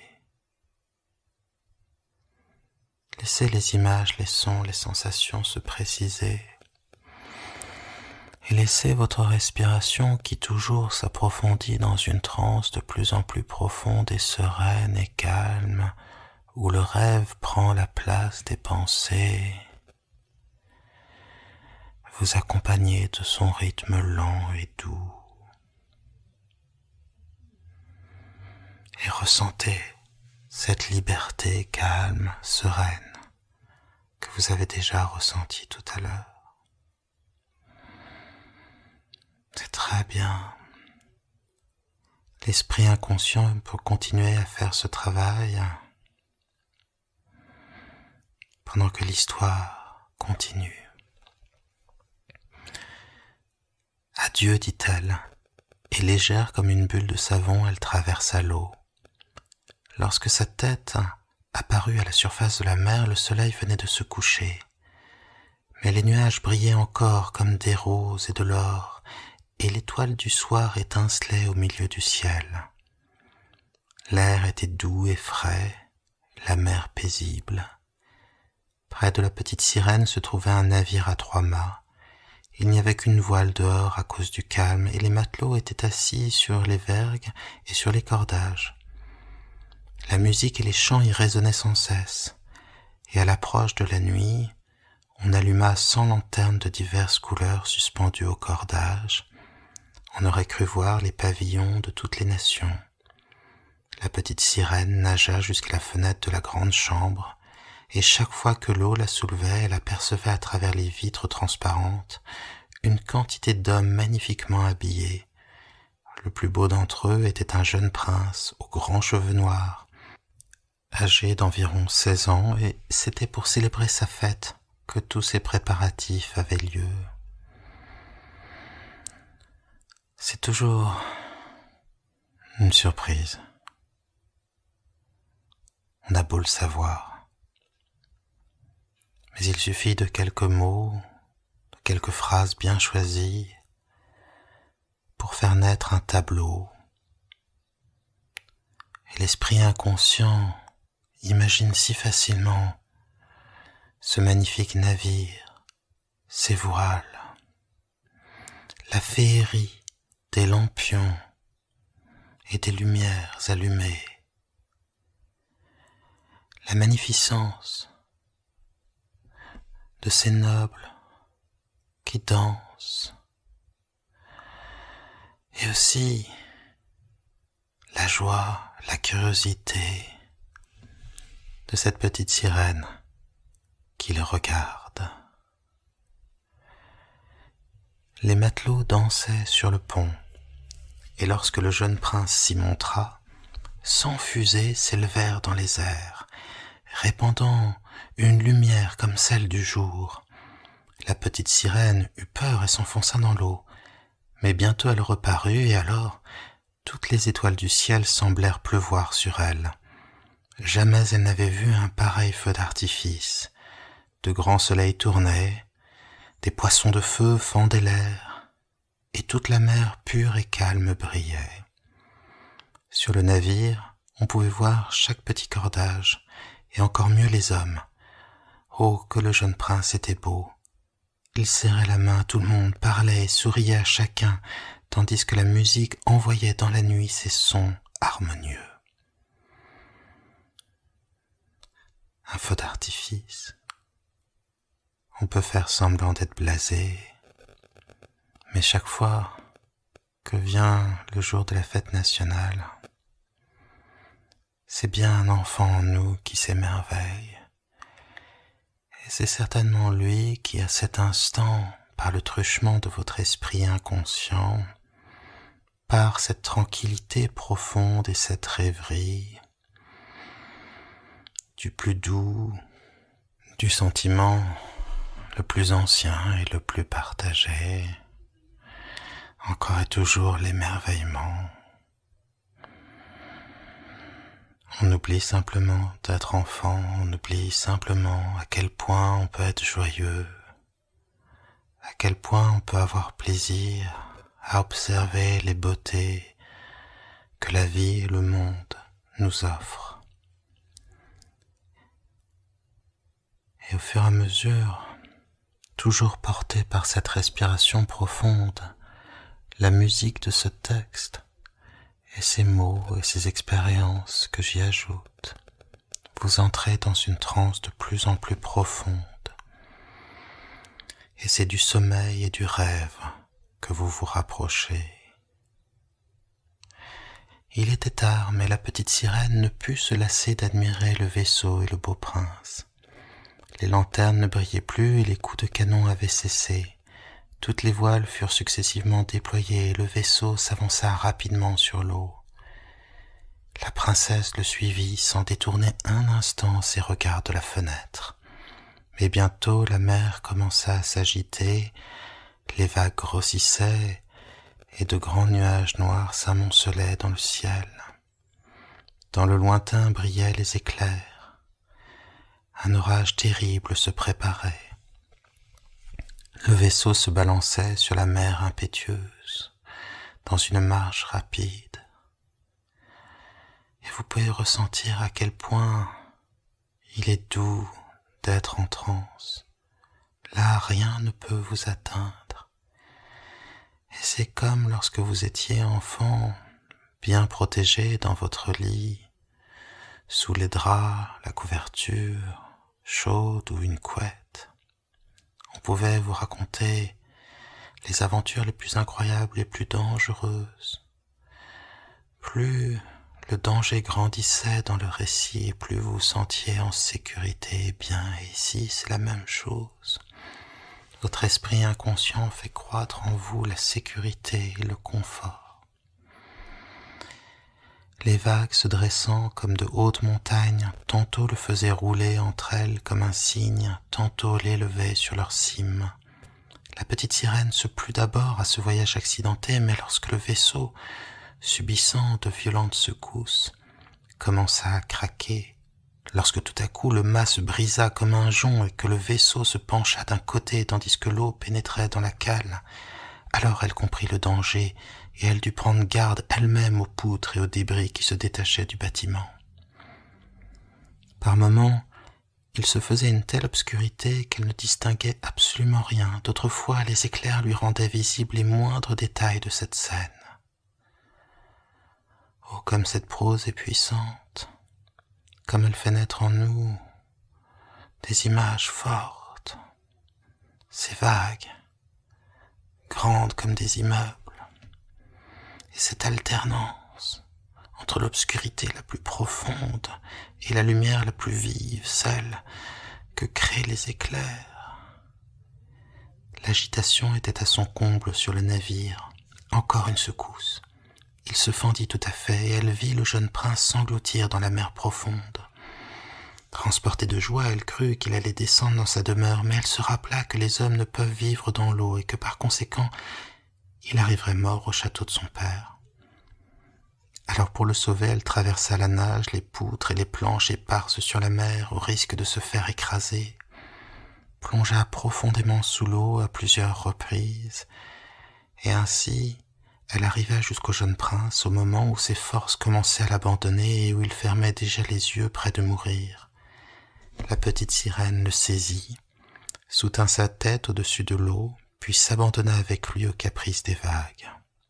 Laissez les images, les sons, les sensations se préciser et laissez votre respiration qui toujours s'approfondit dans une transe de plus en plus profonde et sereine et calme, où le rêve prend la place des pensées, vous accompagner de son rythme lent et doux. Et ressentez cette liberté calme, sereine, que vous avez déjà ressentie tout à l'heure. C'est très bien. L'esprit inconscient peut continuer à faire ce travail pendant que l'histoire continue. Adieu, dit-elle, et légère comme une bulle de savon, elle traversa l'eau. Lorsque sa tête apparut à la surface de la mer, le soleil venait de se coucher. Mais les nuages brillaient encore comme des roses et de l'or, et l'étoile du soir étincelait au milieu du ciel. L'air était doux et frais, la mer paisible. Près de la petite sirène se trouvait un navire à trois mâts. Il n'y avait qu'une voile dehors à cause du calme, et les matelots étaient assis sur les vergues et sur les cordages. La musique et les chants y résonnaient sans cesse, et à l'approche de la nuit, on alluma cent lanternes de diverses couleurs suspendues au cordage. On aurait cru voir les pavillons de toutes les nations. La petite sirène nagea jusqu'à la fenêtre de la grande chambre, et chaque fois que l'eau la soulevait, elle apercevait à travers les vitres transparentes une quantité d'hommes magnifiquement habillés. Le plus beau d'entre eux était un jeune prince aux grands cheveux noirs, âgé d'environ seize ans, et c'était pour célébrer sa fête que tous ces préparatifs avaient lieu. C'est toujours une surprise. On a beau le savoir, mais il suffit de quelques mots, de quelques phrases bien choisies pour faire naître un tableau. Et l'esprit inconscient imagine si facilement ce magnifique navire, ses voiles, la féerie des lampions et des lumières allumées, la magnificence de ces nobles qui dansent, et aussi la joie, la curiosité de cette petite sirène qui le regarde. Les matelots dansaient sur le pont, et lorsque le jeune prince s'y montra, cent fusées s'élevèrent dans les airs, répandant une lumière comme celle du jour. La petite sirène eut peur et s'enfonça dans l'eau, mais bientôt elle reparut, et alors toutes les étoiles du ciel semblèrent pleuvoir sur elle. Jamais elle n'avait vu un pareil feu d'artifice. De grands soleils tournaient, des poissons de feu fendaient l'air, et toute la mer pure et calme brillait. Sur le navire, on pouvait voir chaque petit cordage, et encore mieux les hommes. Oh, que le jeune prince était beau! Il serrait la main à tout le monde, parlait et souriait à chacun, tandis que la musique envoyait dans la nuit ses sons harmonieux. Un feu d'artifice. On peut faire semblant d'être blasé, mais chaque fois que vient le jour de la fête nationale, c'est bien un enfant en nous qui s'émerveille. Et c'est certainement lui qui, à cet instant, par le truchement de votre esprit inconscient, par cette tranquillité profonde et cette rêverie, du plus doux, du sentiment le plus ancien et le plus partagé, encore et toujours l'émerveillement. On oublie simplement d'être enfant, on oublie simplement à quel point on peut être joyeux, à quel point on peut avoir plaisir à observer les beautés que la vie et le monde nous offrent. Et au fur et à mesure, toujours porté par cette respiration profonde, la musique de ce texte et ces mots et ces expériences que j'y ajoute, vous entrez dans une transe de plus en plus profonde. Et c'est du sommeil et du rêve que vous vous rapprochez. Il était tard, mais la petite sirène ne put se lasser d'admirer le vaisseau et le beau prince. Les lanternes ne brillaient plus et les coups de canon avaient cessé. Toutes les voiles furent successivement déployées et le vaisseau s'avança rapidement sur l'eau. La princesse le suivit sans détourner un instant ses regards de la fenêtre. Mais bientôt la mer commença à s'agiter, les vagues grossissaient et de grands nuages noirs s'amoncelaient dans le ciel. Dans le lointain brillaient les éclairs. Un orage terrible se préparait. Le vaisseau se balançait sur la mer impétueuse, dans une marche rapide. Et vous pouvez ressentir à quel point il est doux d'être en transe. Là, rien ne peut vous atteindre. Et c'est comme lorsque vous étiez enfant, bien protégé dans votre lit, sous les draps, la couverture chaude ou une couette. On pouvait vous raconter les aventures les plus incroyables, les plus dangereuses. Plus le danger grandissait dans le récit et plus vous vous sentiez en sécurité. Eh bien, ici, c'est la même chose. Votre esprit inconscient fait croître en vous la sécurité et le confort. Les vagues se dressant comme de hautes montagnes, tantôt le faisaient rouler entre elles comme un cygne, tantôt l'élevaient sur leur cime. La petite sirène se plut d'abord à ce voyage accidenté, mais lorsque le vaisseau, subissant de violentes secousses, commença à craquer, lorsque tout à coup le mât se brisa comme un jonc et que le vaisseau se pencha d'un côté tandis que l'eau pénétrait dans la cale, alors elle comprit le danger et elle dut prendre garde elle-même aux poutres et aux débris qui se détachaient du bâtiment. Par moments, il se faisait une telle obscurité qu'elle ne distinguait absolument rien. D'autres fois, les éclairs lui rendaient visibles les moindres détails de cette scène. Oh, comme cette prose est puissante, comme elle fait naître en nous des images fortes, ces vagues, grandes comme des immeubles, et cette alternance entre l'obscurité la plus profonde et la lumière la plus vive, celle que créent les éclairs. L'agitation était à son comble sur le navire. Encore une secousse. Il se fendit tout à fait et elle vit le jeune prince s'engloutir dans la mer profonde. Transportée de joie, elle crut qu'il allait descendre dans sa demeure, mais elle se rappela que les hommes ne peuvent vivre dans l'eau et que par conséquent, il arriverait mort au château de son père. Alors pour le sauver, elle traversa la nage, les poutres et les planches éparses sur la mer au risque de se faire écraser, plongea profondément sous l'eau à plusieurs reprises, et ainsi elle arriva jusqu'au jeune prince au moment où ses forces commençaient à l'abandonner et où il fermait déjà les yeux près de mourir. La petite sirène le saisit, soutint sa tête au-dessus de l'eau, puis s'abandonna avec lui aux caprices des vagues.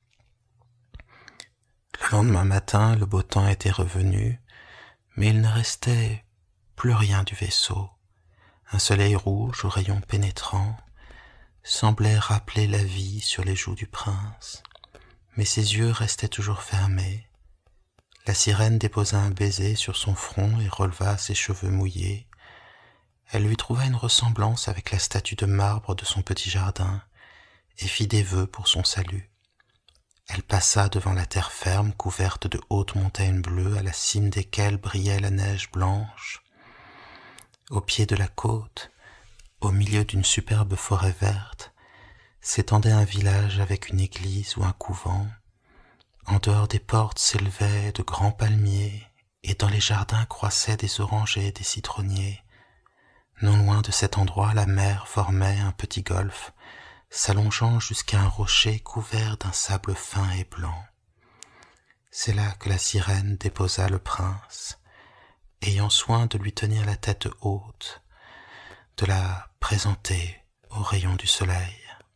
Le lendemain matin, le beau temps était revenu, mais il ne restait plus rien du vaisseau. Un soleil rouge aux rayons pénétrants semblait rappeler la vie sur les joues du prince, mais ses yeux restaient toujours fermés. La sirène déposa un baiser sur son front et releva ses cheveux mouillés. Elle lui trouva une ressemblance avec la statue de marbre de son petit jardin et fit des vœux pour son salut. Elle passa devant la terre ferme couverte de hautes montagnes bleues à la cime desquelles brillait la neige blanche. Au pied de la côte, au milieu d'une superbe forêt verte, s'étendait un village avec une église ou un couvent. En dehors des portes s'élevaient de grands palmiers et dans les jardins croissaient des orangers et des citronniers. Non loin de cet endroit, la mer formait un petit golfe, s'allongeant jusqu'à un rocher couvert d'un sable fin et blanc. C'est là que la sirène déposa le prince, ayant soin de lui tenir la tête haute, de la présenter aux rayons du soleil.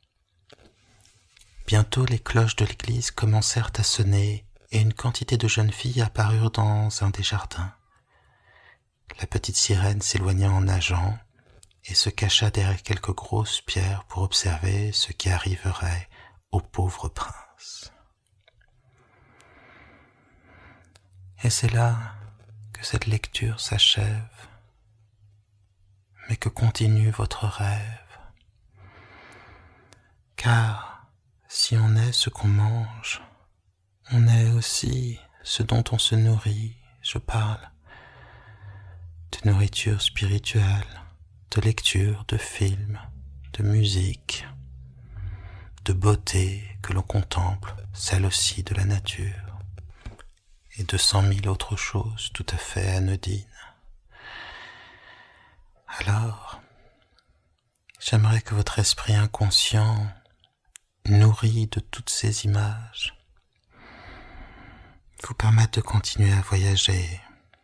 Bientôt les cloches de l'église commencèrent à sonner et une quantité de jeunes filles apparurent dans un des jardins. La petite sirène s'éloigna en nageant et se cacha derrière quelques grosses pierres pour observer ce qui arriverait au pauvre prince. Et c'est là que cette lecture s'achève, mais que continue votre rêve. Car si on est ce qu'on mange, on est aussi ce dont on se nourrit. Je parle de nourriture spirituelle, de lecture, de films, de musique, de beauté que l'on contemple, celle aussi de la nature, et de cent mille autres choses tout à fait anodines. Alors, j'aimerais que votre esprit inconscient, nourri de toutes ces images, vous permette de continuer à voyager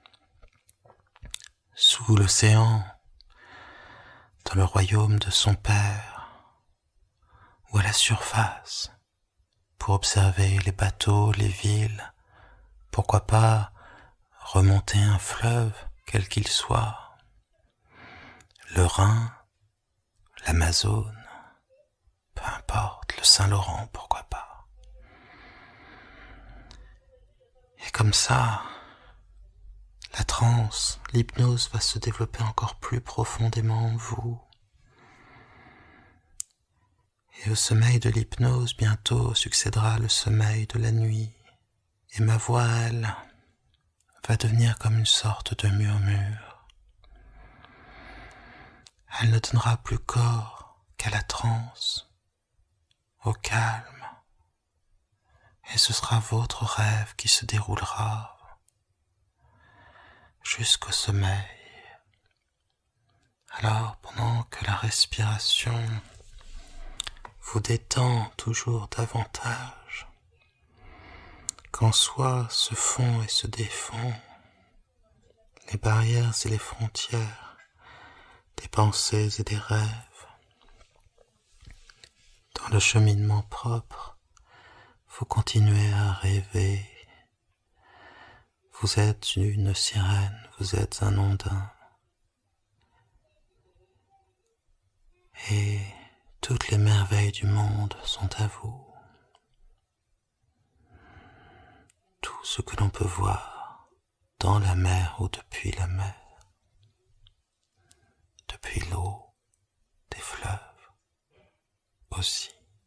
sous l'océan, dans le royaume de son père, ou à la surface, pour observer les bateaux, les villes, pourquoi pas remonter un fleuve, quel qu'il soit, le Rhin, l'Amazone, peu importe, le Saint-Laurent, pourquoi pas. Et comme ça, la transe, l'hypnose va se développer encore plus profondément en vous. Et au sommeil de l'hypnose, bientôt succédera le sommeil de la nuit. Et ma voix, elle, va devenir comme une sorte de murmure. Elle ne donnera plus corps qu'à la transe, au calme. Et ce sera votre rêve qui se déroulera jusqu'au sommeil. Alors, pendant que la respiration vous détend toujours davantage, qu'en soi se font et se défont les barrières et les frontières des pensées et des rêves, dans le cheminement propre, vous continuez à rêver. Vous êtes une sirène, vous êtes un ondin. Et toutes les merveilles du monde sont à vous. Tout ce que l'on peut voir dans la mer ou depuis la mer, depuis l'eau, des fleuves aussi.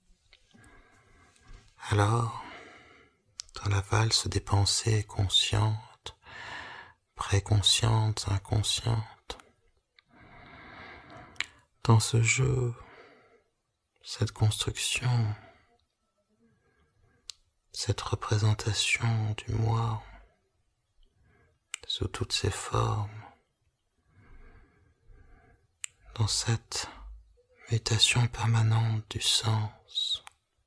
Alors, dans la valse des pensées conscientes, préconscientes, inconscientes, dans ce jeu, cette construction, cette représentation du moi, sous toutes ses formes, dans cette mutation permanente du sens,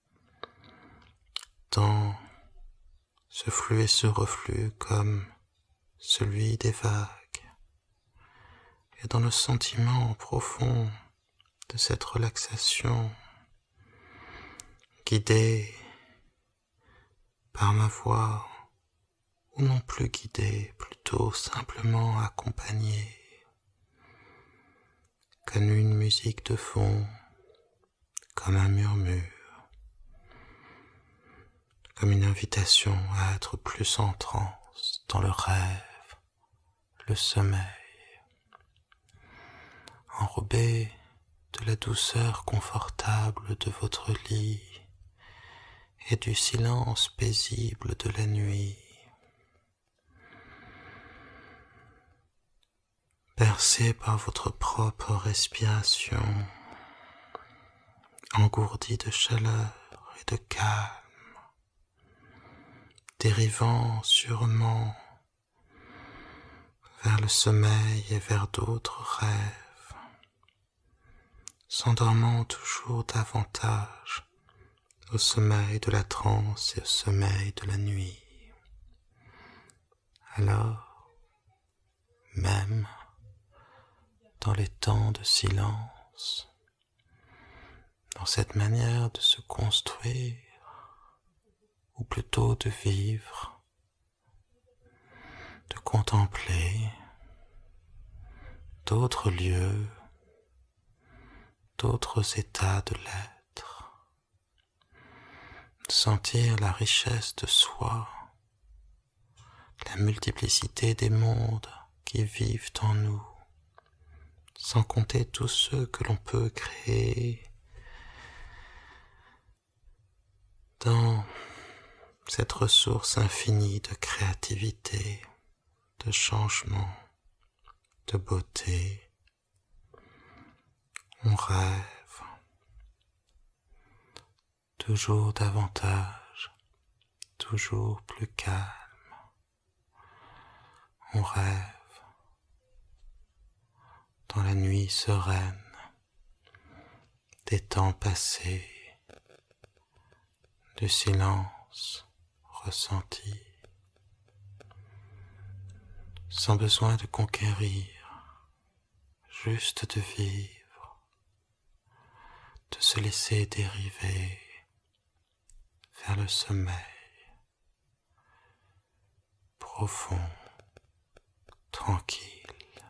dans ce flux et ce reflux comme celui des vagues, et dans le sentiment profond de cette relaxation, guidée par ma voix, ou non plus guidée, plutôt simplement accompagnée, comme une musique de fond, comme un murmure, comme une invitation à être plus en transe dans le rêve, le sommeil, enrobé de la douceur confortable de votre lit et du silence paisible de la nuit, bercé par votre propre respiration, engourdi de chaleur et de calme, dérivant sûrement vers le sommeil et vers d'autres rêves, s'endormant toujours davantage au sommeil de la transe et au sommeil de la nuit. Alors, même dans les temps de silence, dans cette manière de se construire, ou plutôt de vivre, de contempler d'autres lieux, d'autres états de l'être, de sentir la richesse de soi, la multiplicité des mondes qui vivent en nous, sans compter tous ceux que l'on peut créer dans cette ressource infinie de créativité, de changement, de beauté. On rêve toujours davantage, toujours plus calme. On rêve dans la nuit sereine des temps passés, du silence ressenti, sans besoin de conquérir, juste de vivre, de se laisser dériver vers le sommeil profond, tranquille,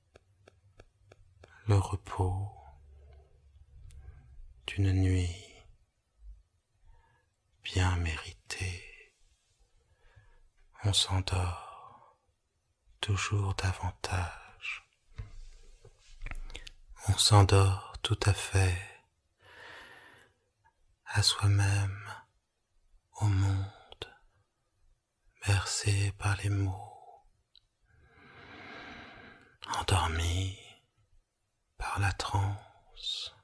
le repos d'une nuit bien méritée. On s'endort toujours davantage. On s'endort tout à fait à soi-même, au monde, bercé par les mots, endormi par la transe,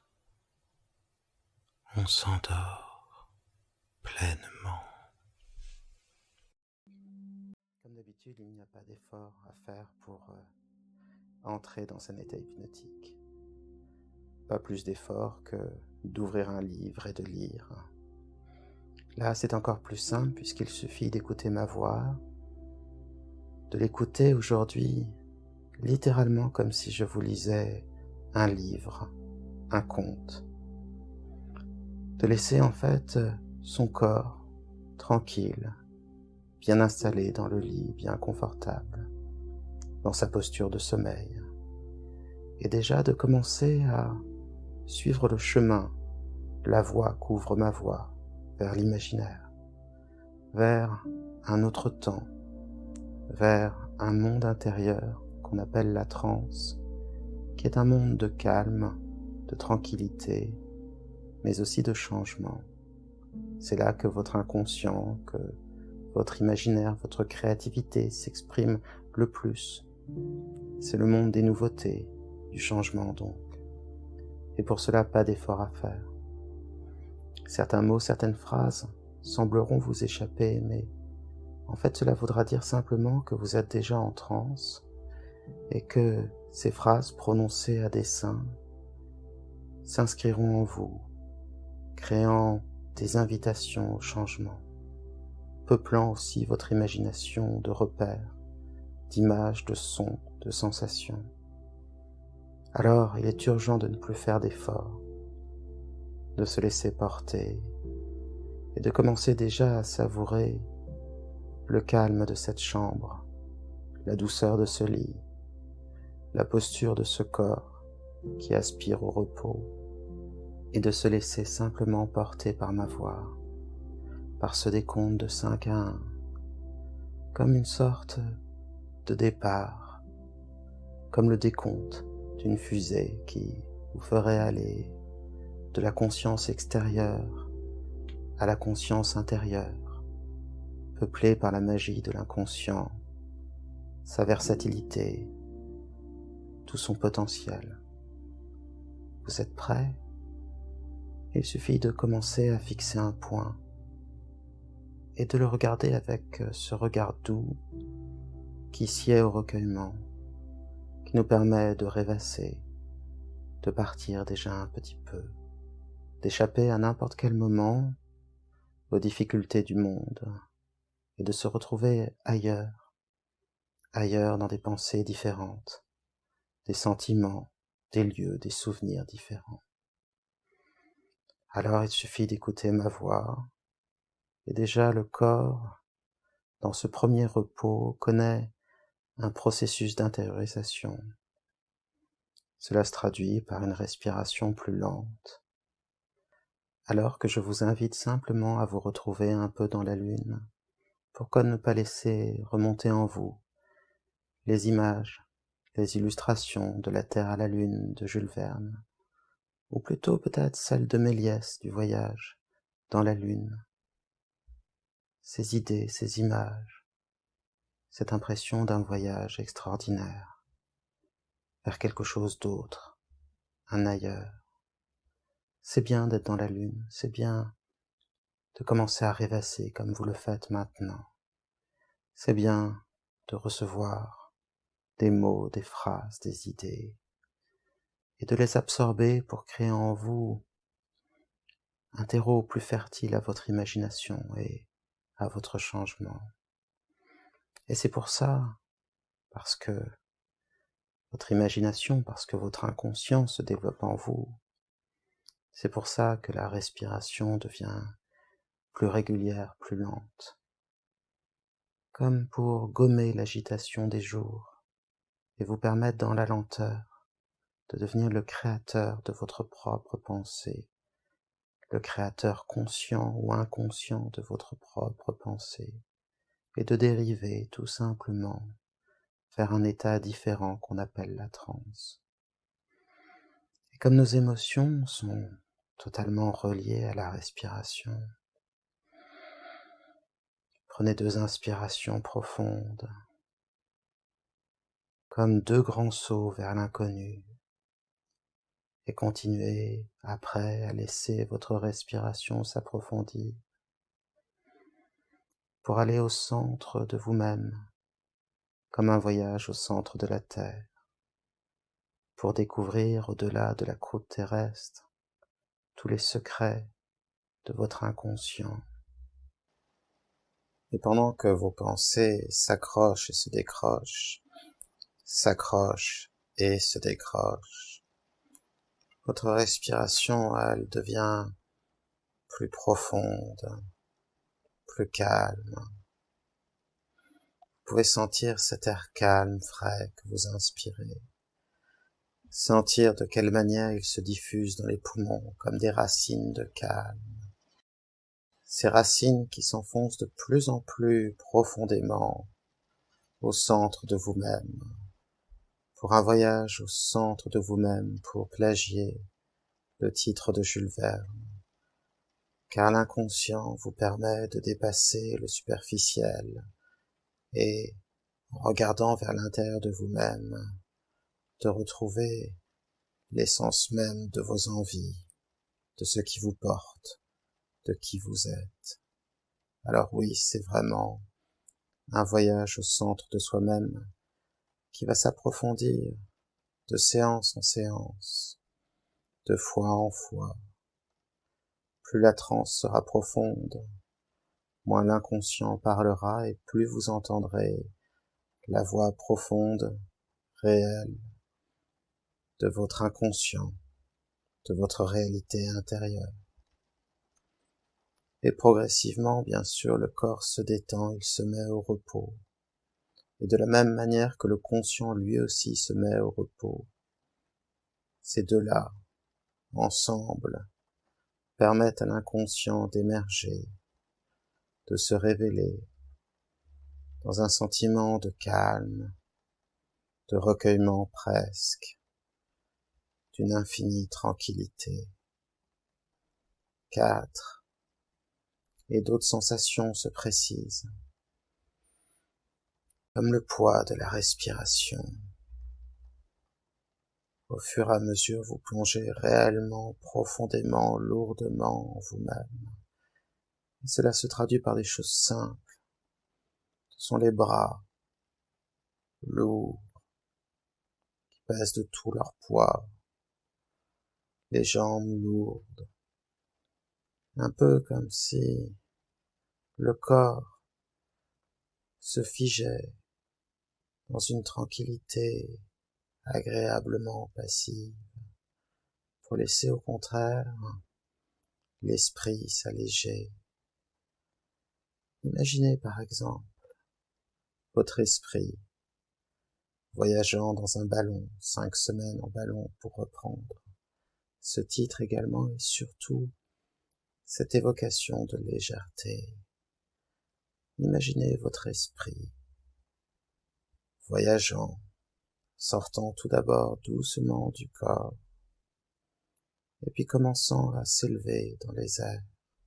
on s'endort pleinement. Comme d'habitude, il n'y a pas d'effort à faire pour euh, entrer dans un état hypnotique. Pas plus d'effort que d'ouvrir un livre et de lire. Là, c'est encore plus simple puisqu'il suffit d'écouter ma voix, de l'écouter aujourd'hui littéralement comme si je vous lisais un livre, un conte. De laisser en fait son corps tranquille, bien installé dans le lit, bien confortable, dans sa posture de sommeil. Et déjà de commencer à suivre le chemin, la voie qu'ouvre ma voix vers l'imaginaire, vers un autre temps, vers un monde intérieur qu'on appelle la transe, qui est un monde de calme, de tranquillité, mais aussi de changement. C'est là que votre inconscient, que votre imaginaire, votre créativité s'exprime le plus. C'est le monde des nouveautés, du changement donc. Et pour cela, pas d'effort à faire. Certains mots, certaines phrases sembleront vous échapper, mais en fait cela voudra dire simplement que vous êtes déjà en transe et que ces phrases prononcées à dessein s'inscriront en vous, créant des invitations au changement, peuplant aussi votre imagination de repères, d'images, de sons, de sensations. Alors il est urgent de ne plus faire d'efforts, de se laisser porter et de commencer déjà à savourer le calme de cette chambre, la douceur de ce lit, la posture de ce corps qui aspire au repos, et de se laisser simplement porter par ma voix, par ce décompte de cinq à un, comme une sorte de départ, comme le décompte d'une fusée qui vous ferait aller de la conscience extérieure à la conscience intérieure, peuplée par la magie de l'inconscient, sa versatilité, tout son potentiel. Vous êtes prêts? Il suffit de commencer à fixer un point et de le regarder avec ce regard doux qui sied au recueillement, qui nous permet de rêvasser, de partir déjà un petit peu, d'échapper à n'importe quel moment aux difficultés du monde et de se retrouver ailleurs, ailleurs dans des pensées différentes, des sentiments, des lieux, des souvenirs différents. Alors il suffit d'écouter ma voix, et déjà le corps, dans ce premier repos, connaît un processus d'intériorisation. Cela se traduit par une respiration plus lente, alors que je vous invite simplement à vous retrouver un peu dans la lune. Pourquoi ne pas laisser remonter en vous les images, les illustrations de la Terre à la Lune de Jules Verne, ou plutôt peut-être celles de Méliès du voyage dans la Lune. Ces idées, ces images, cette impression d'un voyage extraordinaire, vers quelque chose d'autre, un ailleurs. C'est bien d'être dans la Lune, c'est bien de commencer à rêvasser comme vous le faites maintenant. C'est bien de recevoir des mots, des phrases, des idées, et de les absorber pour créer en vous un terreau plus fertile à votre imagination et à votre changement. Et c'est pour ça, parce que votre imagination, parce que votre inconscient se développe en vous, c'est pour ça que la respiration devient plus régulière, plus lente, comme pour gommer l'agitation des jours et vous permettre dans la lenteur de devenir le créateur de votre propre pensée, le créateur conscient ou inconscient de votre propre pensée, et de dériver tout simplement vers un état différent qu'on appelle la transe. Et comme nos émotions sont totalement relié à la respiration. Prenez deux inspirations profondes, comme deux grands sauts vers l'inconnu, et continuez après à laisser votre respiration s'approfondir pour aller au centre de vous-même, comme un voyage au centre de la Terre, pour découvrir au-delà de la croûte terrestre tous les secrets de votre inconscient. Et pendant que vos pensées s'accrochent et se décrochent, s'accrochent et se décrochent, votre respiration, elle, devient plus profonde, plus calme. Vous pouvez sentir cet air calme, frais que vous inspirez. Sentir de quelle manière il se diffuse dans les poumons comme des racines de calme. Ces racines qui s'enfoncent de plus en plus profondément au centre de vous-même, pour un voyage au centre de vous-même, pour plagier le titre de Jules Verne, car l'inconscient vous permet de dépasser le superficiel et, en regardant vers l'intérieur de vous-même, de retrouver l'essence même de vos envies, de ce qui vous porte, de qui vous êtes. Alors oui, c'est vraiment un voyage au centre de soi-même qui va s'approfondir de séance en séance, de fois en fois. Plus la transe sera profonde, moins l'inconscient parlera et plus vous entendrez la voix profonde, réelle, de votre inconscient, de votre réalité intérieure. Et progressivement, bien sûr, le corps se détend, il se met au repos. Et de la même manière que le conscient lui aussi se met au repos, ces deux-là, ensemble, permettent à l'inconscient d'émerger, de se révéler dans un sentiment de calme, de recueillement presque, d'une infinie tranquillité. Quatre. Et d'autres sensations se précisent, comme le poids de la respiration. Au fur et à mesure, vous plongez réellement, profondément, lourdement en vous-même. Et cela se traduit par des choses simples. Ce sont les bras, lourds, qui pèsent de tout leur poids, les jambes lourdes, un peu comme si le corps se figeait dans une tranquillité agréablement passive, pour laisser au contraire l'esprit s'alléger. Imaginez par exemple votre esprit voyageant dans un ballon, cinq semaines en ballon pour reprendre ce titre également, et surtout cette évocation de légèreté. Imaginez votre esprit voyageant, sortant tout d'abord doucement du corps, et puis commençant à s'élever dans les airs,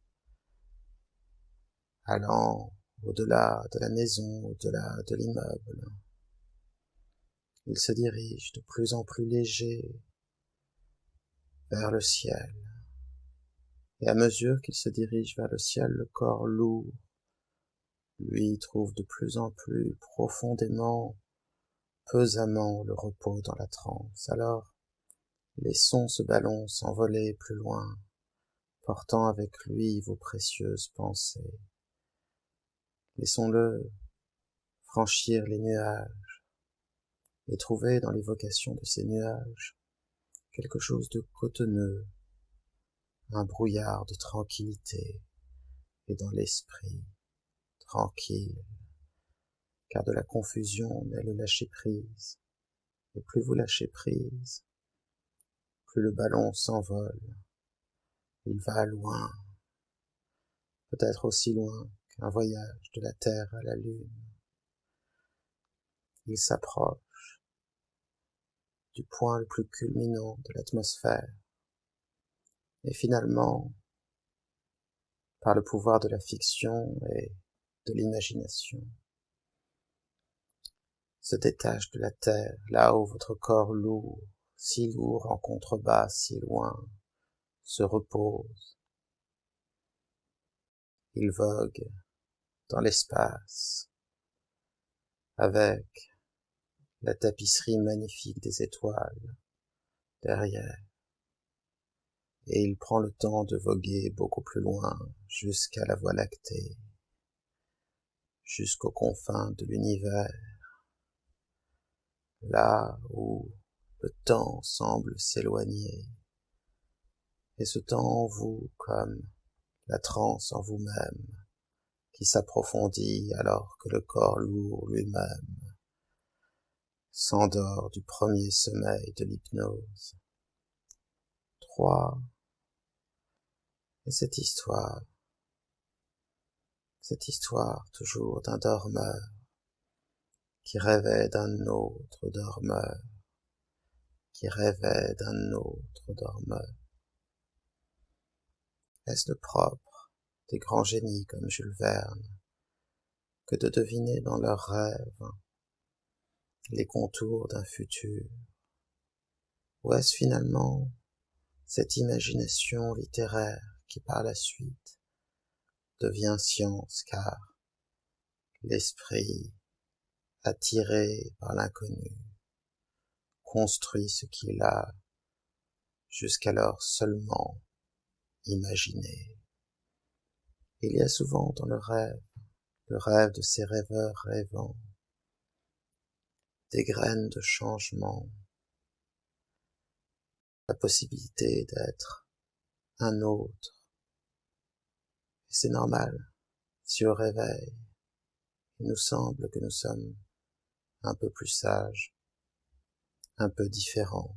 allant au-delà de la maison, au-delà de l'immeuble. Il se dirige de plus en plus léger vers le ciel. Et à mesure qu'il se dirige vers le ciel, le corps lourd, lui, trouve de plus en plus profondément, pesamment le repos dans la transe. Alors, laissons ce ballon s'envoler plus loin, portant avec lui vos précieuses pensées. Laissons-le franchir les nuages et trouver dans l'évocation de ces nuages quelque chose de cotonneux, un brouillard de tranquillité, et dans l'esprit tranquille, car de la confusion naît le lâcher-prise, et plus vous lâchez prise, plus le ballon s'envole, il va loin, peut-être aussi loin qu'un voyage de la Terre à la Lune. Il s'approche du point le plus culminant de l'atmosphère, et finalement, par le pouvoir de la fiction et de l'imagination, se détache de la terre, là où votre corps lourd, si lourd en contrebas, si loin, se repose. Il vogue dans l'espace, avec la tapisserie magnifique des étoiles derrière, et il prend le temps de voguer beaucoup plus loin, jusqu'à la Voie lactée, jusqu'aux confins de l'univers, là où le temps semble s'éloigner, et ce temps en vous comme la transe en vous-même, qui s'approfondit alors que le corps lourd lui-même s'endort du premier sommeil de l'hypnose. Trois. Et cette histoire, cette histoire toujours d'un dormeur qui rêvait d'un autre dormeur, qui rêvait d'un autre dormeur. Est-ce le propre des grands génies comme Jules Verne que de deviner dans leurs rêves les contours d'un futur? Ou est-ce finalement cette imagination littéraire qui par la suite devient science, car l'esprit, attiré par l'inconnu, construit ce qu'il a jusqu'alors seulement imaginé. Il y a souvent dans le rêve, le rêve de ces rêveurs rêvants, des graines de changement, la possibilité d'être un autre. Et c'est normal, si au réveil, il nous semble que nous sommes un peu plus sages, un peu différents,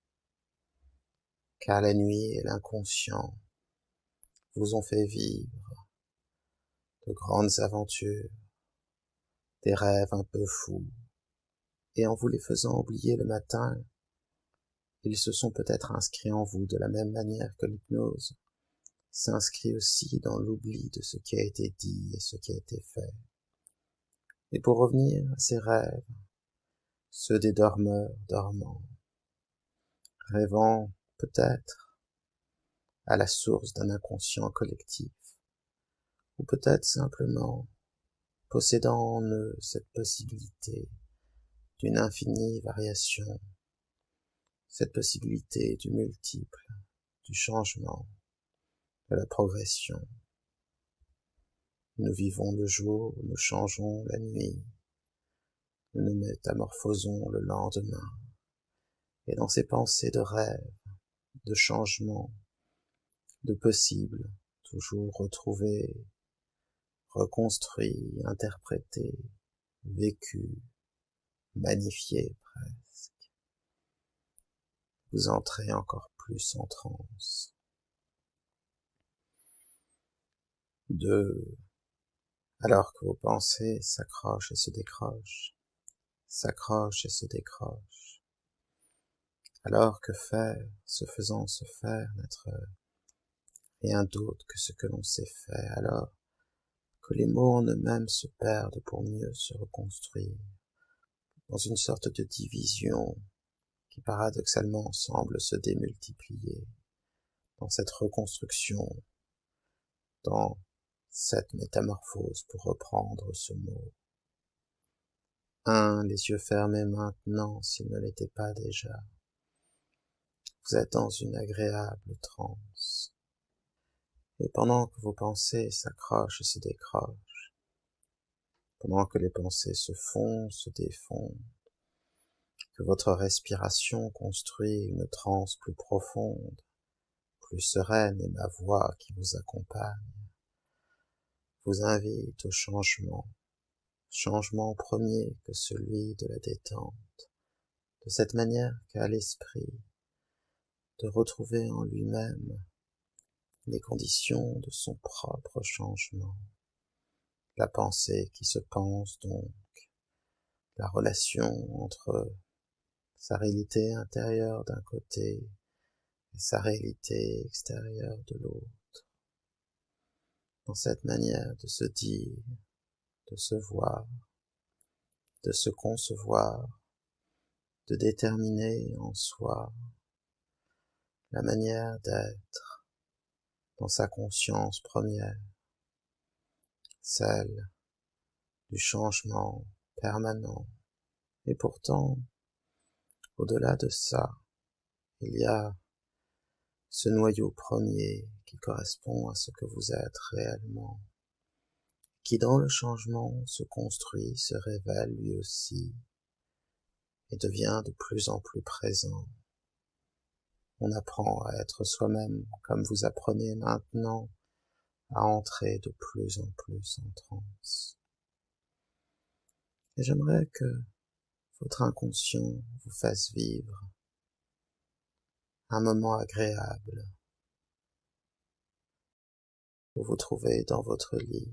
car la nuit et l'inconscient vous ont fait vivre de grandes aventures, des rêves un peu fous, et en vous les faisant oublier le matin, ils se sont peut-être inscrits en vous de la même manière que l'hypnose s'inscrit aussi dans l'oubli de ce qui a été dit et ce qui a été fait. Et pour revenir à ces rêves, ceux des dormeurs dormants, rêvant peut-être à la source d'un inconscient collectif, ou peut-être simplement possédant en eux cette possibilité d'une infinie variation, cette possibilité du multiple, du changement, de la progression. Nous vivons le jour, nous changeons la nuit, nous nous métamorphosons le lendemain, et dans ces pensées de rêve, de changement, de possible, toujours retrouvé, reconstruit, interprété, vécu, magnifié presque, vous entrez encore plus en transe. Deux. Alors que vos pensées s'accrochent et se décrochent, s'accrochent et se décrochent, alors que faire, se faisant se faire, n'être rien d'autre que ce que l'on sait faire, alors que les mots en eux-mêmes se perdent pour mieux se reconstruire, dans une sorte de division qui paradoxalement semble se démultiplier, dans cette reconstruction, dans cette métamorphose, pour reprendre ce mot. Un, les yeux fermés maintenant, s'ils ne l'étaient pas déjà. Vous êtes dans une agréable transe. Et pendant que vos pensées s'accrochent et se décrochent, pendant que les pensées se font, se défont, que votre respiration construit une transe plus profonde, plus sereine, et ma voix qui vous accompagne, vous invite au changement, changement premier que celui de la détente, de cette manière qu'a l'esprit de retrouver en lui-même les conditions de son propre changement, la pensée qui se pense donc, la relation entre sa réalité intérieure d'un côté et sa réalité extérieure de l'autre, dans cette manière de se dire, de se voir, de se concevoir, de déterminer en soi la manière d'être dans sa conscience première, celle du changement permanent. Et pourtant, au-delà de ça, il y a ce noyau premier qui correspond à ce que vous êtes réellement, qui dans le changement se construit, se révèle lui aussi, et devient de plus en plus présent. On apprend à être soi-même comme vous apprenez maintenant à entrer de plus en plus en transe. Et j'aimerais que votre inconscient vous fasse vivre un moment agréable. Vous vous trouvez dans votre lit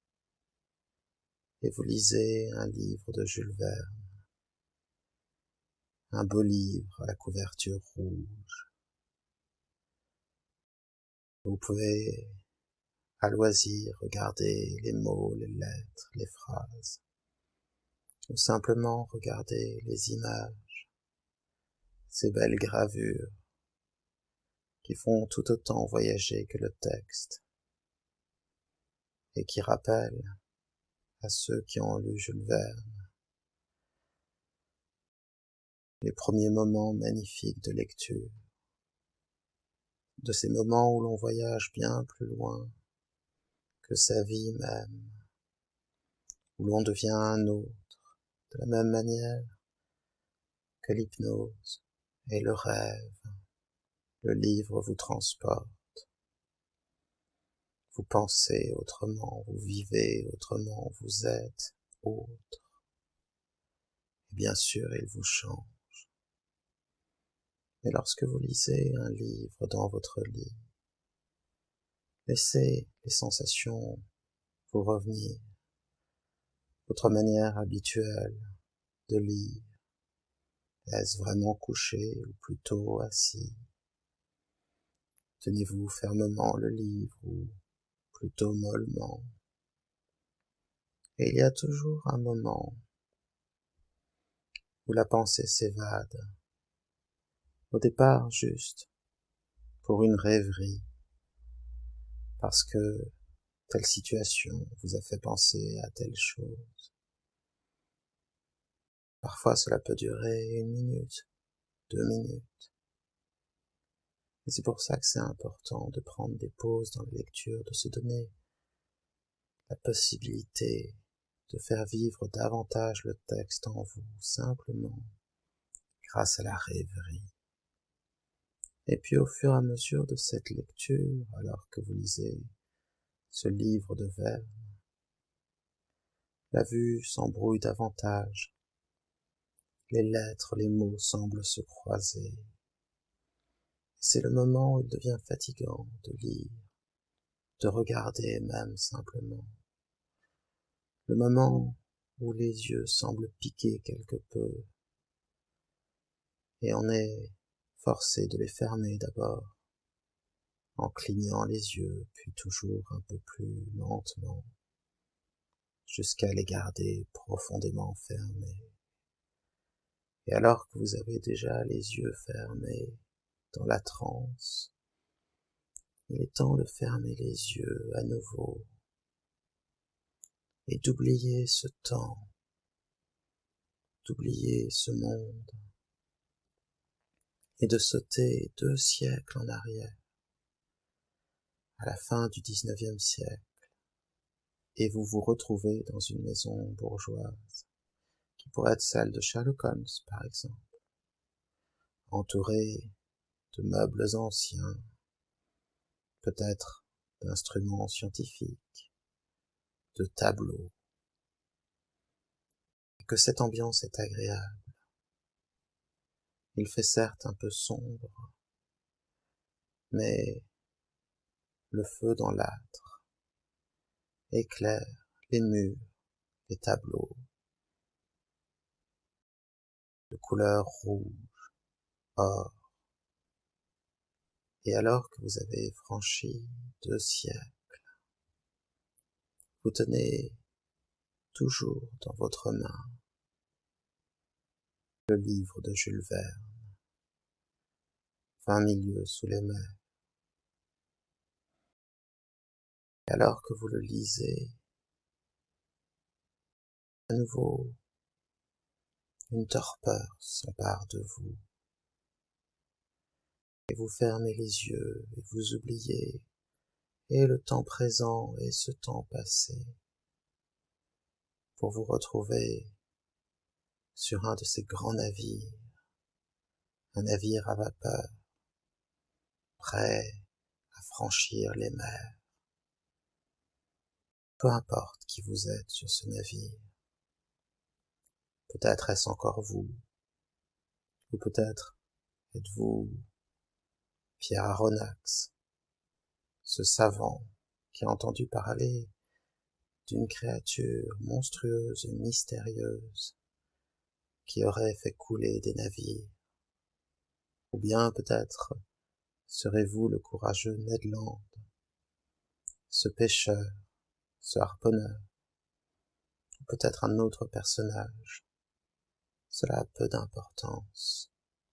et vous lisez un livre de Jules Verne, un beau livre à la couverture rouge. Vous pouvez à loisir regarder les mots, les lettres, les phrases, ou simplement regarder les images, ces belles gravures qui font tout autant voyager que le texte et qui rappellent à ceux qui ont lu Jules Verne les premiers moments magnifiques de lecture, de ces moments où l'on voyage bien plus loin que sa vie même, où l'on devient un autre, de la même manière que l'hypnose et le rêve, le livre vous transporte. Vous pensez autrement, vous vivez autrement, vous êtes autre. Et bien sûr, il vous change. Mais lorsque vous lisez un livre dans votre lit, laissez les sensations vous revenir, votre manière habituelle de lire. Est-ce vraiment couché ou plutôt assis? Tenez-vous fermement le livre ou plutôt mollement? Et il y a toujours un moment où la pensée s'évade, au départ juste pour une rêverie, parce que telle situation vous a fait penser à telle chose. Parfois cela peut durer une minute, deux minutes. Et c'est pour ça que c'est important de prendre des pauses dans la lecture, de se donner la possibilité de faire vivre davantage le texte en vous, simplement grâce à la rêverie. Et puis au fur et à mesure de cette lecture, alors que vous lisez ce livre de Verne, la vue s'embrouille davantage, les lettres, les mots semblent se croiser. C'est le moment où il devient fatigant de lire, de regarder même simplement. Le moment où les yeux semblent piquer quelque peu, et on est forcé de les fermer d'abord, en clignant les yeux, puis toujours un peu plus lentement, jusqu'à les garder profondément fermés. Et alors que vous avez déjà les yeux fermés dans la transe, il est temps de fermer les yeux à nouveau et d'oublier ce temps, d'oublier ce monde et de sauter deux siècles en arrière, à la fin du dix-neuvième siècle, et vous vous retrouvez dans une maison bourgeoise, qui pourrait être celle de Sherlock Holmes, par exemple, entourée de meubles anciens, peut-être d'instruments scientifiques, de tableaux, et que cette ambiance est agréable. Il fait certes un peu sombre, mais le feu dans l'âtre éclaire les murs, les tableaux, de couleur rouge, or, Et alors que vous avez franchi deux siècles, vous tenez toujours dans votre main le livre de Jules Verne, Vingt milieux sous les mers. Et alors que vous le lisez, à nouveau, une torpeur s'empare de vous, et vous fermez les yeux, et vous oubliez, et le temps présent et ce temps passé, pour vous retrouver sur un de ces grands navires, un navire à vapeur, prêt à franchir les mers. Peu importe qui vous êtes sur ce navire, peut-être est-ce encore vous, ou peut-être êtes-vous Pierre Aronnax, ce savant qui a entendu parler d'une créature monstrueuse et mystérieuse qui aurait fait couler des navires. Ou bien peut-être serez-vous le courageux Ned Land, ce pêcheur, ce harponneur, ou peut-être un autre personnage. Cela a peu d'importance.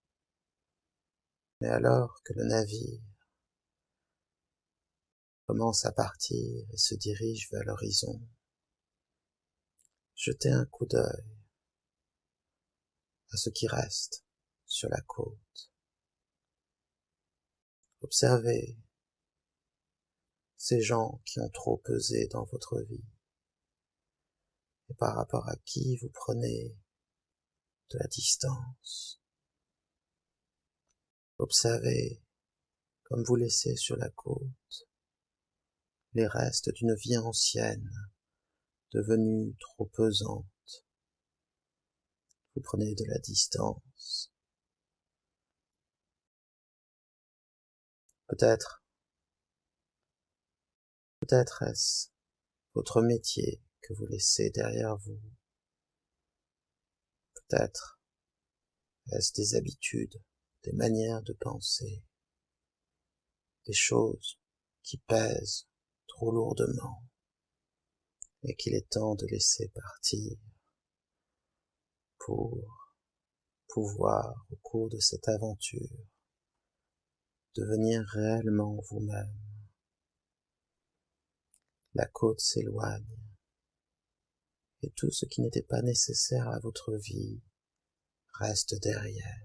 Mais alors que le navire commence à partir et se dirige vers l'horizon, jetez un coup d'œil à ce qui reste sur la côte. Observez ces gens qui ont trop pesé dans votre vie et par rapport à qui vous prenez de la distance. Observez comme vous laissez sur la côte les restes d'une vie ancienne devenue trop pesante. Vous prenez de la distance. Peut-être, peut-être est-ce votre métier que vous laissez derrière vous. Peut-être est-ce des habitudes, des manières de penser, des choses qui pèsent trop lourdement et qu'il est temps de laisser partir pour pouvoir, au cours de cette aventure, devenir réellement vous-même. La côte s'éloigne et tout ce qui n'était pas nécessaire à votre vie reste derrière.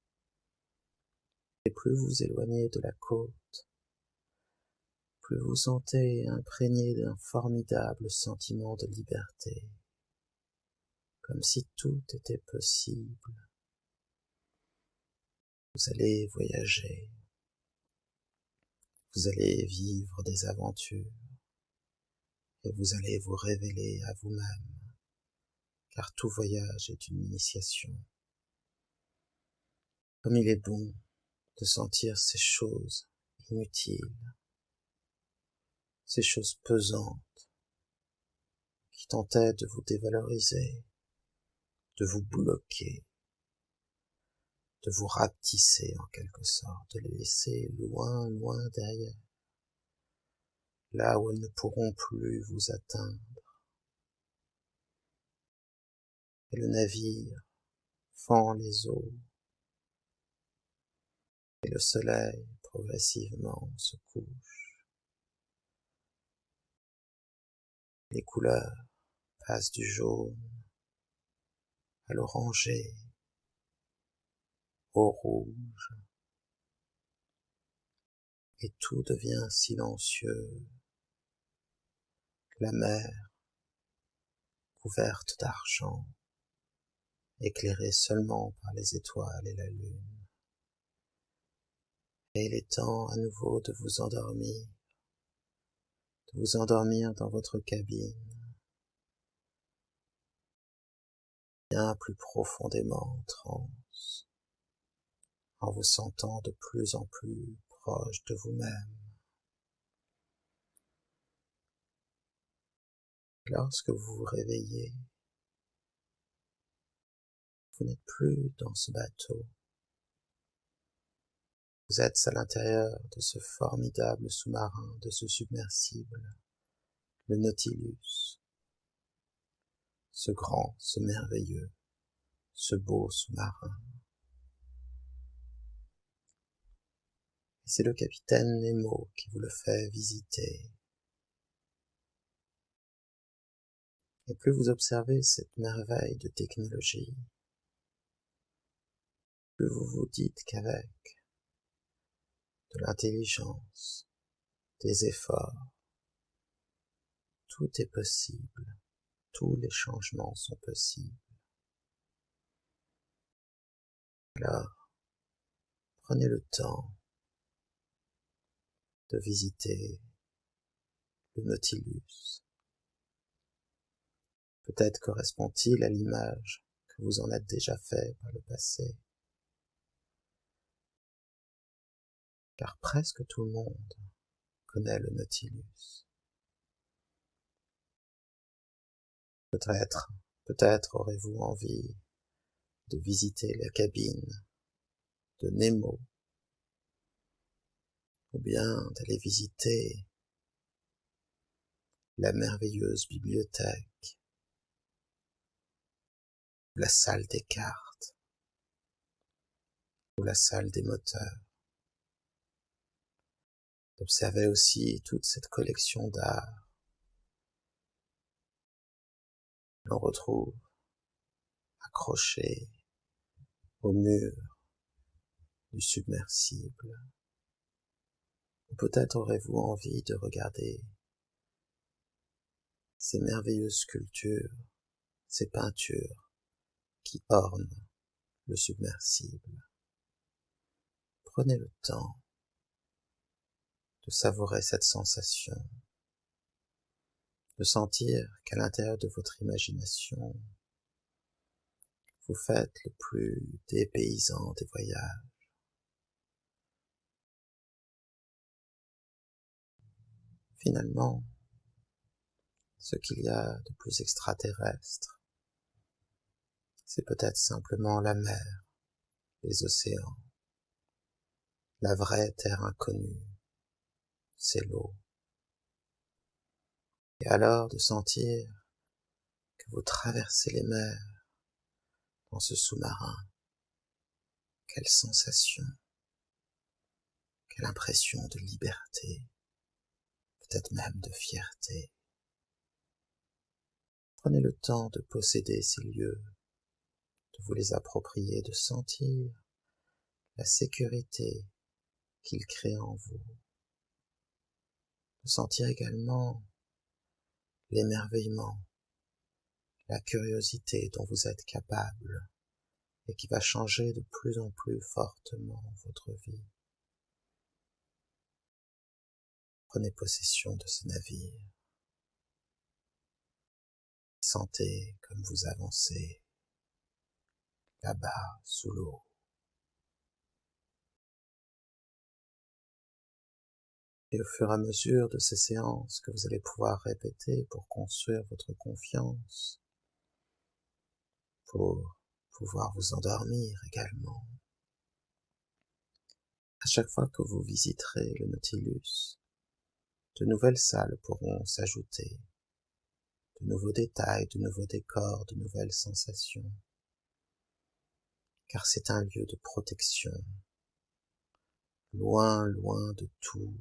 Et plus vous éloignez de la côte, plus vous sentez imprégné d'un formidable sentiment de liberté, comme si tout était possible. Vous allez voyager, vous allez vivre des aventures, et vous allez vous révéler à vous-même, car tout voyage est une initiation. Comme il est bon de sentir ces choses inutiles, ces choses pesantes, qui tentaient de vous dévaloriser, de vous bloquer, de vous rapetisser en quelque sorte, de les laisser loin, loin derrière, là où elles ne pourront plus vous atteindre. Et le navire fend les eaux, et le soleil progressivement se couche. Les couleurs passent du jaune à l'orangé, au rouge, et tout devient silencieux. La mer, couverte d'argent, éclairée seulement par les étoiles et la lune. Et il est temps à nouveau de vous endormir, de vous endormir dans votre cabine, bien plus profondément en transe, en vous sentant de plus en plus proche de vous-même. Lorsque vous vous réveillez, vous n'êtes plus dans ce bateau, Vous êtes à l'intérieur de ce formidable sous-marin, de ce submersible, le Nautilus, ce grand, ce merveilleux, ce beau sous-marin. Et c'est le capitaine Nemo qui vous le fait visiter. Et plus vous observez cette merveille de technologie, plus vous vous dites qu'avec de l'intelligence, des efforts, tout est possible, tous les changements sont possibles. Alors, prenez le temps de visiter le Nautilus. Peut-être correspond-il à l'image que vous en êtes déjà fait par le passé. Car presque tout le monde connaît le Nautilus. Peut-être, peut-être aurez-vous envie de visiter la cabine de Nemo, ou bien d'aller visiter la merveilleuse bibliothèque, la salle des cartes, ou la salle des moteurs. Observez aussi toute cette collection d'art. L'on retrouve accrochée au mur du submersible. Ou peut-être aurez-vous envie de regarder ces merveilleuses sculptures, ces peintures qui ornent le submersible. Prenez le temps de savourer cette sensation, de sentir qu'à l'intérieur de votre imagination, vous faites le plus dépaysant des voyages. Finalement, ce qu'il y a de plus extraterrestre, c'est peut-être simplement la mer, les océans, la vraie terre inconnue, c'est l'eau. Et alors de sentir que vous traversez les mers dans ce sous-marin, quelle sensation, quelle impression de liberté, peut-être même de fierté. Prenez le temps de posséder ces lieux, de vous les approprier, de sentir la sécurité qu'ils créent en vous, de sentir également l'émerveillement, la curiosité dont vous êtes capable et qui va changer de plus en plus fortement votre vie. Prenez possession de ce navire. Sentez comme vous avancez là-bas sous l'eau. Et au fur et à mesure de ces séances que vous allez pouvoir répéter pour construire votre confiance, pour pouvoir vous endormir également, à chaque fois que vous visiterez le Nautilus, de nouvelles salles pourront s'ajouter, de nouveaux détails, de nouveaux décors, de nouvelles sensations, car c'est un lieu de protection, loin, loin de tout.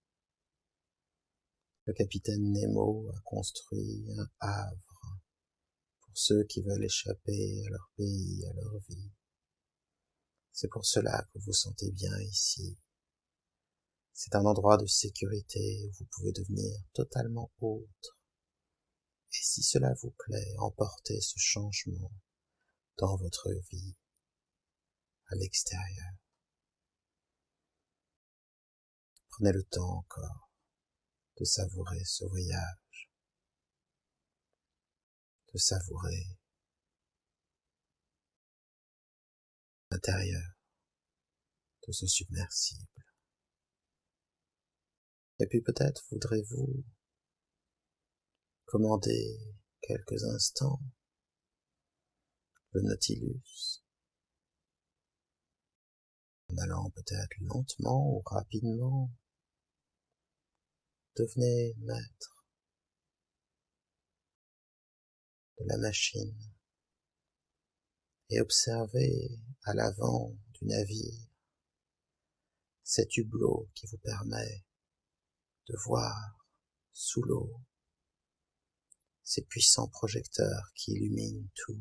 Le capitaine Nemo a construit un havre pour ceux qui veulent échapper à leur pays, à leur vie. C'est pour cela que vous vous sentez bien ici. C'est un endroit de sécurité où vous pouvez devenir totalement autre. Et si cela vous plaît, emportez ce changement dans votre vie, à l'extérieur. Prenez le temps encore de savourer ce voyage, de savourer l'intérieur de ce submersible. Et puis peut-être voudrez-vous commander quelques instants le Nautilus En allant peut-être lentement ou rapidement, devenez maître de la machine et observez à l'avant du navire cet hublot qui vous permet de voir sous l'eau ces puissants projecteurs qui illuminent tout.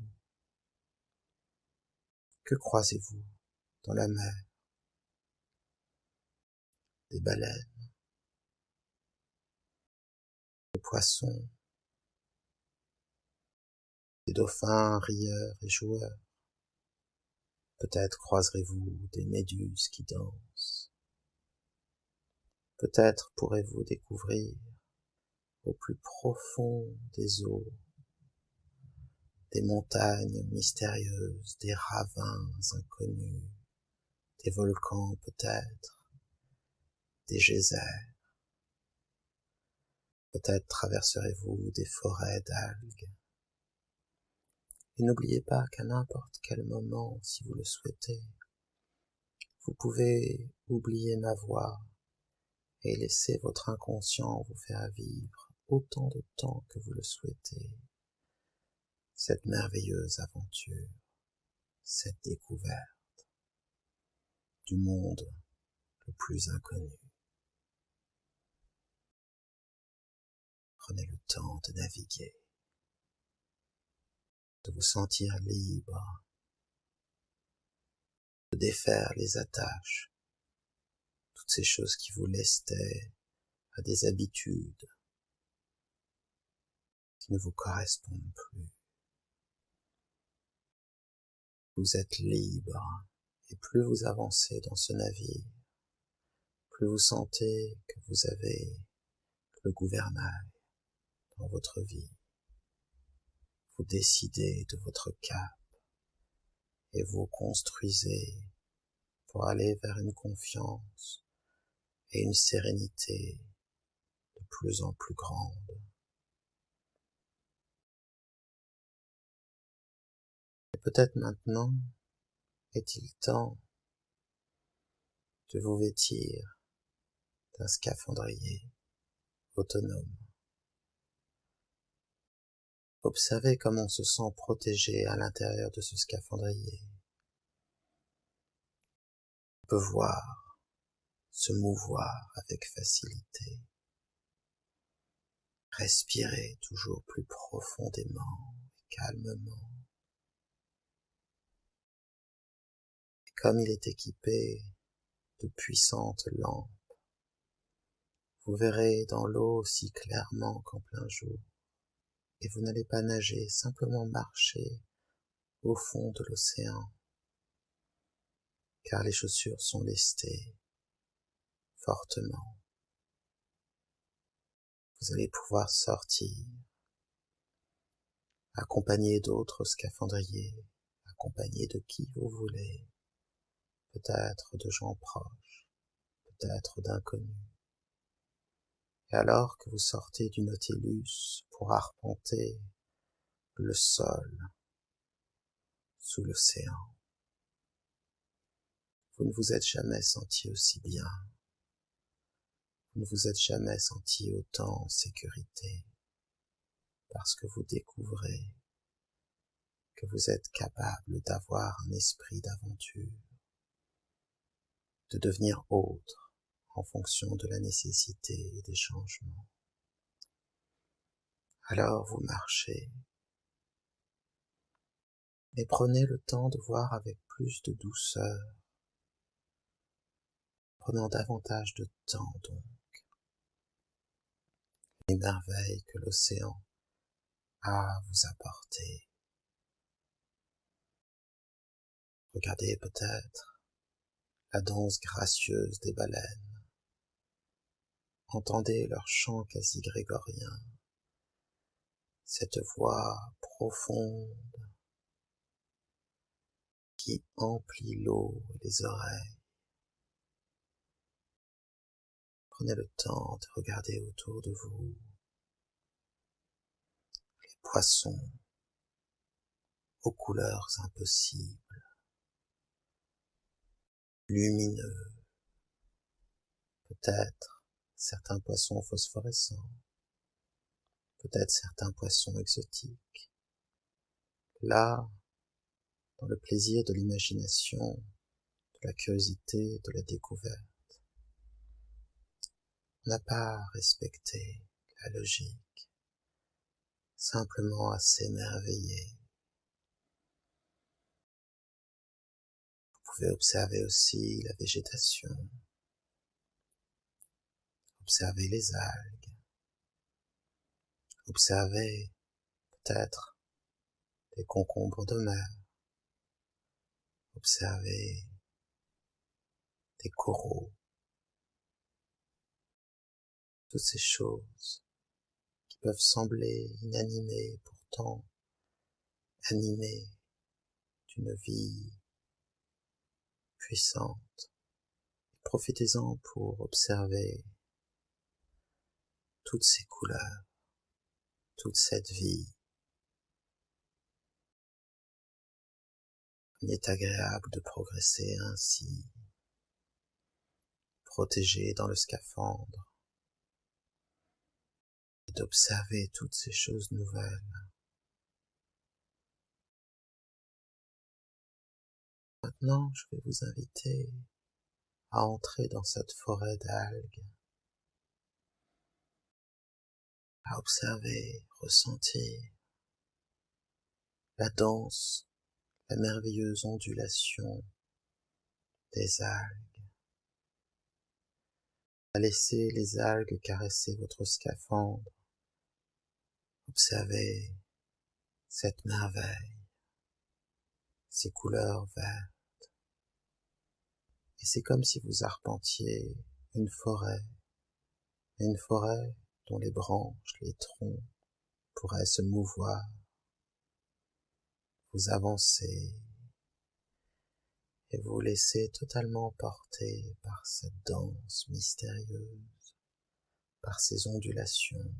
Que croisez-vous dans la mer? Des baleines, des poissons, des dauphins rieurs et joueurs. Peut-être croiserez-vous des méduses qui dansent. Peut-être pourrez-vous découvrir au plus profond des eaux des montagnes mystérieuses, des ravins inconnus, des volcans peut-être, des geysers. Peut-être traverserez-vous des forêts d'algues. Et n'oubliez pas qu'à n'importe quel moment, si vous le souhaitez, vous pouvez oublier ma voix et laisser votre inconscient vous faire vivre autant de temps que vous le souhaitez cette merveilleuse aventure, cette découverte du monde le plus inconnu. Prenez le temps de naviguer, de vous sentir libre, de défaire les attaches, toutes ces choses qui vous lestaient à des habitudes qui ne vous correspondent plus. Vous êtes libre, et plus vous avancez dans ce navire, plus vous sentez que vous avez le gouvernail dans votre vie. Vous décidez de votre cap et vous construisez pour aller vers une confiance et une sérénité de plus en plus grande. Et peut-être maintenant est-il temps de vous vêtir d'un scaphandrier autonome. Observez comment on se sent protégé à l'intérieur de ce scaphandrier. On peut voir, se mouvoir avec facilité, respirer toujours plus profondément et calmement. Et comme il est équipé de puissantes lampes, vous verrez dans l'eau aussi clairement qu'en plein jour. Et vous n'allez pas nager, simplement marcher au fond de l'océan, car les chaussures sont lestées fortement. Vous allez pouvoir sortir, accompagné d'autres scaphandriers, accompagné de qui vous voulez, peut-être de gens proches, peut-être d'inconnus. Et alors que vous sortez du Nautilus pour arpenter le sol sous l'océan, vous ne vous êtes jamais senti aussi bien, vous ne vous êtes jamais senti autant en sécurité, parce que vous découvrez que vous êtes capable d'avoir un esprit d'aventure, de devenir autre en fonction de la nécessité et des changements. Alors vous marchez, et prenez le temps de voir avec plus de douceur, prenant davantage de temps donc, les merveilles que l'océan a à vous apporter. Regardez peut-être la danse gracieuse des baleines, entendez leur chant quasi grégorien, cette voix profonde qui emplit l'eau et les oreilles. Prenez le temps de regarder autour de vous les poissons aux couleurs impossibles, lumineux, peut-être certains poissons phosphorescents, peut-être certains poissons exotiques. Là, dans le plaisir de l'imagination, de la curiosité, de la découverte, on n'a pas à respecter la logique, simplement à s'émerveiller. Vous pouvez observer aussi la végétation, observer les algues, observer peut-être les concombres de mer, observer des coraux, toutes ces choses qui peuvent sembler inanimées, pourtant animées d'une vie puissante. Profitez-en pour observer toutes ces couleurs, toute cette vie. Il est agréable de progresser ainsi, protégé dans le scaphandre, et d'observer toutes ces choses nouvelles. Maintenant, je vais vous inviter à entrer dans cette forêt d'algues, à observer, ressentir la danse, la merveilleuse ondulation des algues, à laisser les algues caresser votre scaphandre, observer cette merveille, ces couleurs vertes, et c'est comme si vous arpentiez une forêt, une forêt dont les branches, les troncs pourraient se mouvoir. Vous avancez et vous vous laissez totalement porter par cette danse mystérieuse, par ces ondulations.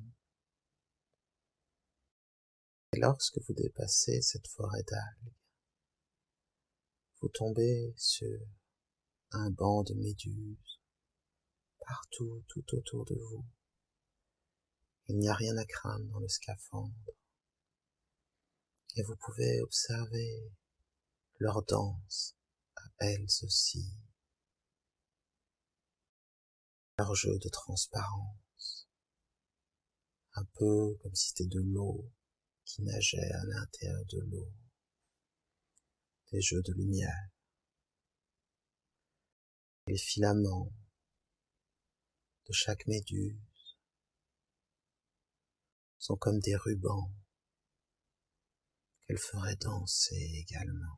Et lorsque vous dépassez cette forêt d'algues, vous tombez sur un banc de méduses, partout, tout autour de vous. Il n'y a rien à craindre dans le scaphandre. Et vous pouvez observer leur danse à elles aussi, leur jeu de transparence, un peu comme si c'était de l'eau qui nageait à l'intérieur de l'eau, des jeux de lumière. Les filaments de chaque méduse sont comme des rubans qu'elle ferait danser également.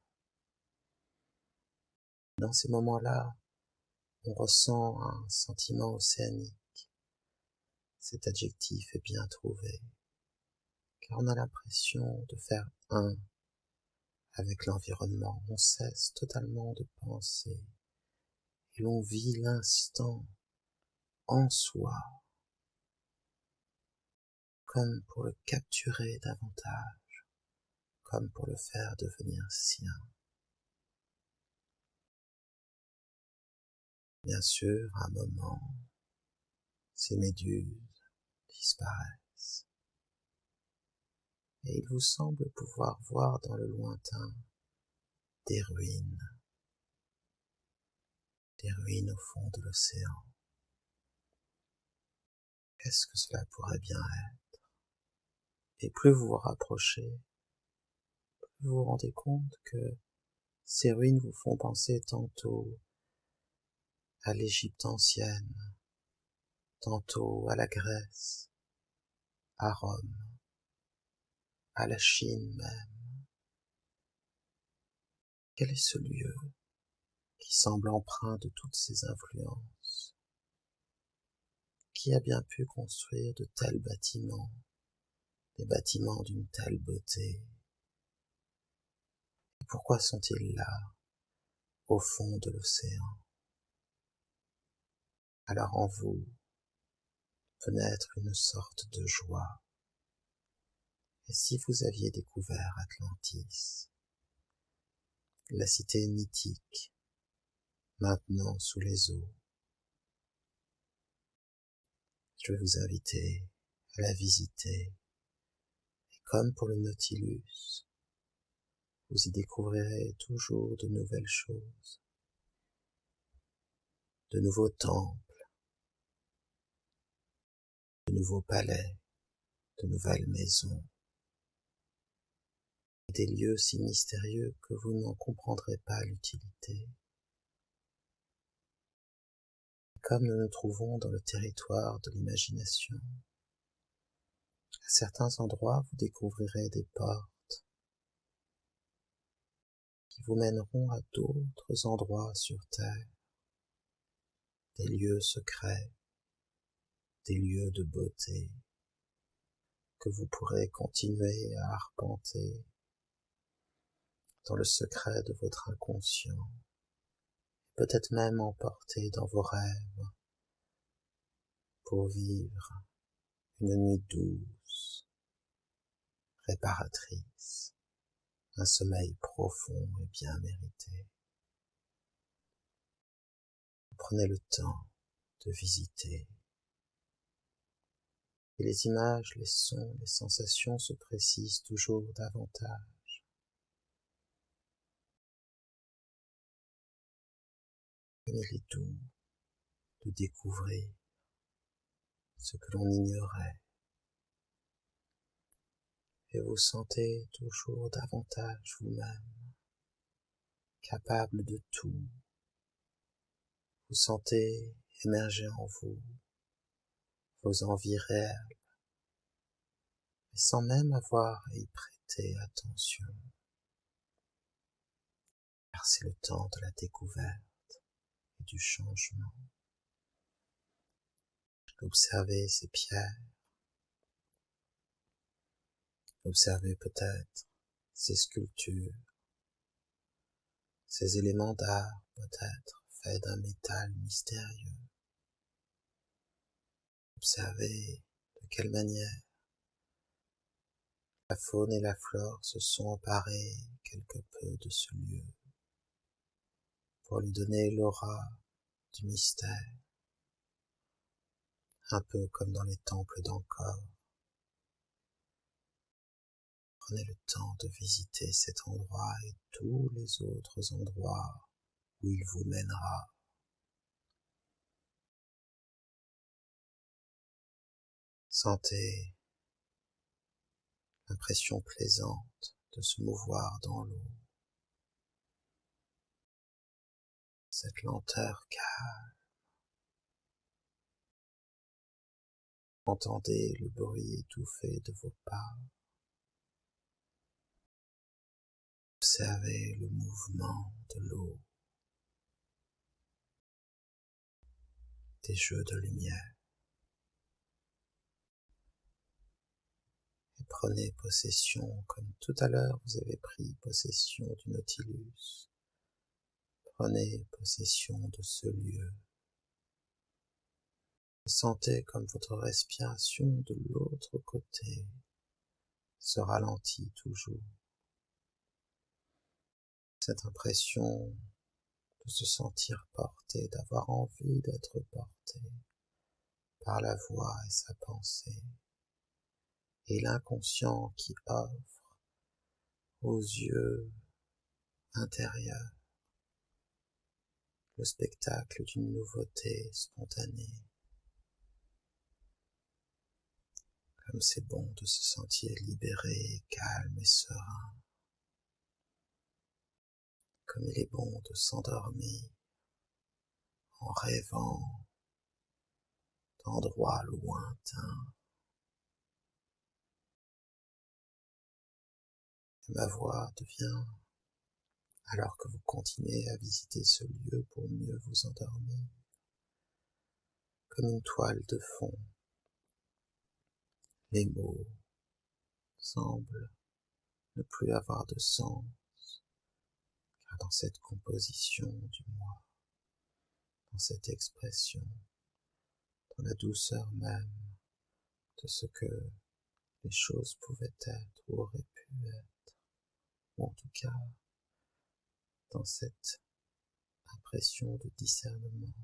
Dans ces moments-là, on ressent un sentiment océanique. Cet adjectif est bien trouvé, car on a l'impression de faire un avec l'environnement. On cesse totalement de penser et l'on vit l'instant en soi, comme pour le capturer davantage, comme pour le faire devenir sien. Bien sûr, à un moment, ces méduses disparaissent, et il vous semble pouvoir voir dans le lointain des ruines, des ruines au fond de l'océan. Qu'est-ce que cela pourrait bien être? Et plus vous vous rapprochez, plus vous vous rendez compte que ces ruines vous font penser tantôt à l'Égypte ancienne, tantôt à la Grèce, à Rome, à la Chine même. Quel est ce lieu qui semble empreint de toutes ces influences? Qui a bien pu construire de tels bâtiments, des bâtiments d'une telle beauté? Et pourquoi sont-ils là, au fond de l'océan? Alors en vous peut naître une sorte de joie. Et si vous aviez découvert Atlantis, la cité mythique, Maintenant sous les eaux. Je vais vous inviter à la visiter. Et comme pour le Nautilus, vous y découvrirez toujours de nouvelles choses, de nouveaux temples, de nouveaux palais, de nouvelles maisons, et des lieux si mystérieux que vous n'en comprendrez pas l'utilité. Comme nous nous trouvons dans le territoire de l'imagination, à certains endroits vous découvrirez des portes qui vous mèneront à d'autres endroits sur Terre, des lieux secrets, des lieux de beauté que vous pourrez continuer à arpenter dans le secret de votre inconscient, peut-être même emporter dans vos rêves pour vivre une nuit douce, réparatrice, un sommeil profond et bien mérité. Prenez le temps de visiter. Et les images, les sons, les sensations se précisent toujours davantage. Comme il est doux de découvrir ce que l'on ignorait. Et vous sentez toujours davantage vous-même, capable de tout. Vous sentez émerger en vous vos envies réelles, et sans même avoir à y prêter attention. Car c'est le temps de la découverte et du changement. Observez ces pierres, observez peut-être ces sculptures, ces éléments d'art peut-être faits d'un métal mystérieux. Observez de quelle manière la faune et la flore se sont emparées quelque peu de ce lieu pour lui donner l'aura du mystère, un peu comme dans les temples d'Angkor. Prenez le temps de visiter cet endroit et tous les autres endroits où il vous mènera. Sentez l'impression plaisante de se mouvoir dans l'eau. Cette lenteur calme. Entendez le bruit étouffé de vos pas. Observez le mouvement de l'eau, des jeux de lumière. Et prenez possession, comme tout à l'heure vous avez pris possession du Nautilus. Prenez possession de ce lieu. Sentez comme votre respiration de l'autre côté se ralentit toujours. Cette impression de se sentir porté, d'avoir envie d'être porté par la voix et sa pensée, et l'inconscient qui offre aux yeux intérieurs le spectacle d'une nouveauté spontanée. Comme c'est bon de se sentir libéré, calme et serein. Comme il est bon de s'endormir en rêvant d'endroits lointains. Et ma voix devient, alors que vous continuez à visiter ce lieu pour mieux vous endormir, comme une toile de fond. Les mots semblent ne plus avoir de sens, car dans cette composition du moi, dans cette expression, dans la douceur même de ce que les choses pouvaient être ou auraient pu être, ou en tout cas dans cette impression de discernement,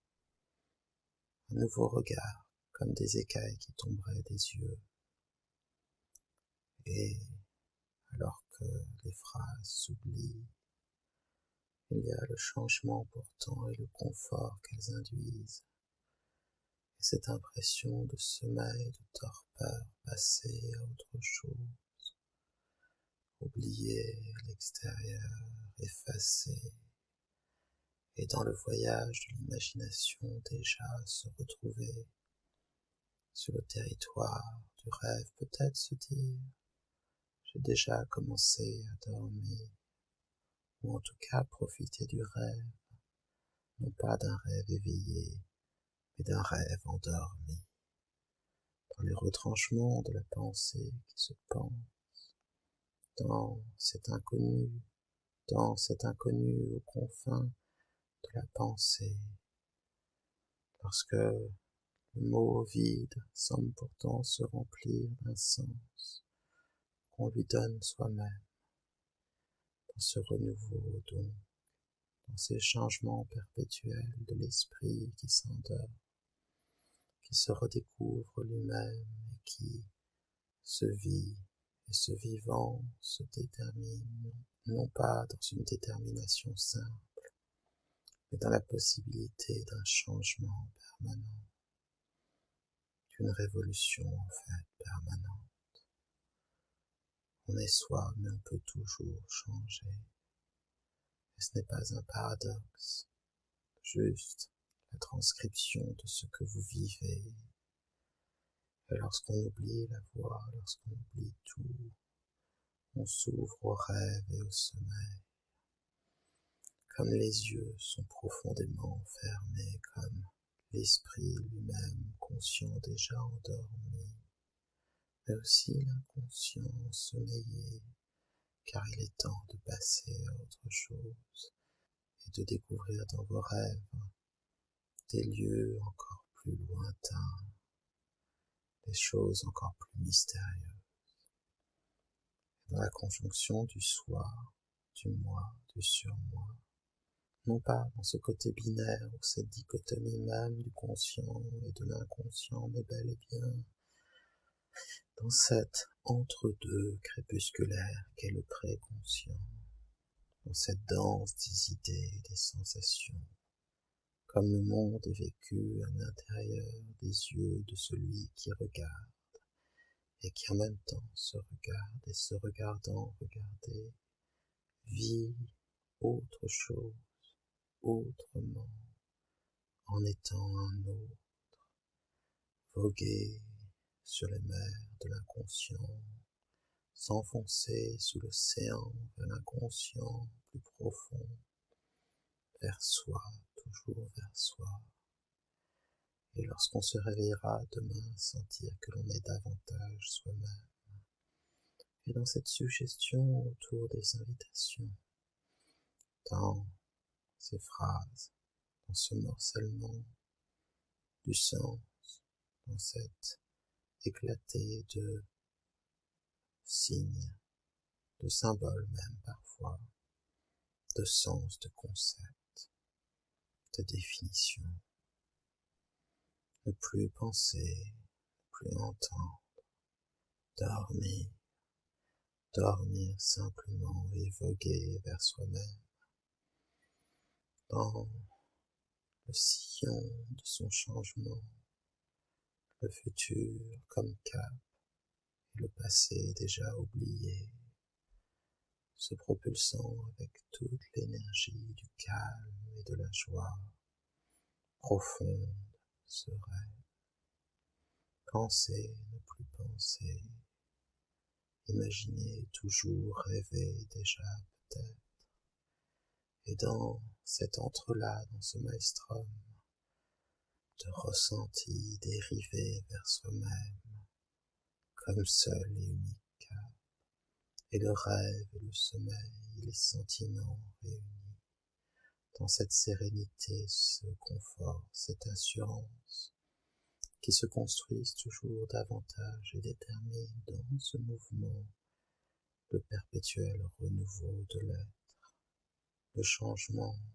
un nouveau regard, comme des écailles qui tomberaient des yeux. Et alors que les phrases s'oublient, il y a le changement pourtant et le confort qu'elles induisent, et cette impression de sommeil, de torpeur, passer à autre chose, oublier l'extérieur, effacer, et dans le voyage de l'imagination déjà se retrouver sur le territoire du rêve, peut-être se dire « j'ai déjà commencé à dormir », ou en tout cas profiter du rêve, non pas d'un rêve éveillé, mais d'un rêve endormi, dans les retranchements de la pensée qui se pense, dans cet inconnu, dans cet inconnu aux confins de la pensée, lorsque le mot vide semble pourtant se remplir d'un sens qu'on lui donne soi-même, dans ce renouveau donc, dans ces changements perpétuels de l'esprit qui s'endort, qui se redécouvre lui-même et qui se vit, et ce vivant se détermine, non pas dans une détermination simple, mais dans la possibilité d'un changement permanent, d'une révolution en fait permanente. On est soi, mais on peut toujours changer. Et ce n'est pas un paradoxe, juste la transcription de ce que vous vivez. Et lorsqu'on oublie la voix, lorsqu'on oublie tout, on s'ouvre au rêve et au sommeil. Comme les yeux sont profondément fermés, comme l'esprit lui-même conscient déjà endormi, mais aussi l'inconscient sommeillé, car il est temps de passer à autre chose et de découvrir dans vos rêves des lieux encore plus lointains, des choses encore plus mystérieuses. Et dans la conjonction du soi, du moi, du surmoi, non pas dans ce côté binaire ou cette dichotomie même du conscient et de l'inconscient, mais bel et bien dans cet entre-deux crépusculaire qu'est le préconscient, dans cette danse des idées et des sensations, comme le monde est vécu à l'intérieur des yeux de celui qui regarde, et qui en même temps se regarde, et se regardant regarder, vit autre chose, autrement, en étant un autre, voguer sur les mers de l'inconscient, s'enfoncer sous l'océan de l'inconscient plus profond, vers soi, toujours vers soi. Et lorsqu'on se réveillera demain, sentir que l'on est davantage soi-même. Et dans cette suggestion autour des invitations, dans ces phrases, dans ce morcellement du sens, dans cette éclaté de signes, de symboles même parfois, de sens, de concepts, de définitions. Ne plus penser, ne plus entendre, dormir, dormir simplement et voguer vers soi-même, dans le sillon de son changement, le futur comme cap, et le passé déjà oublié, se propulsant avec toute l'énergie du calme et de la joie profonde, sereine. Penser, ne plus penser, imaginer, toujours rêver déjà peut-être, et dans cet entre-là, dans ce maelstrom de ressenti dérivé vers soi-même, comme seul et unique cap, et le rêve et le sommeil, les sentiments réunis, dans cette sérénité, ce confort, cette assurance, qui se construisent toujours davantage et déterminent dans ce mouvement le perpétuel renouveau de l'être, le changement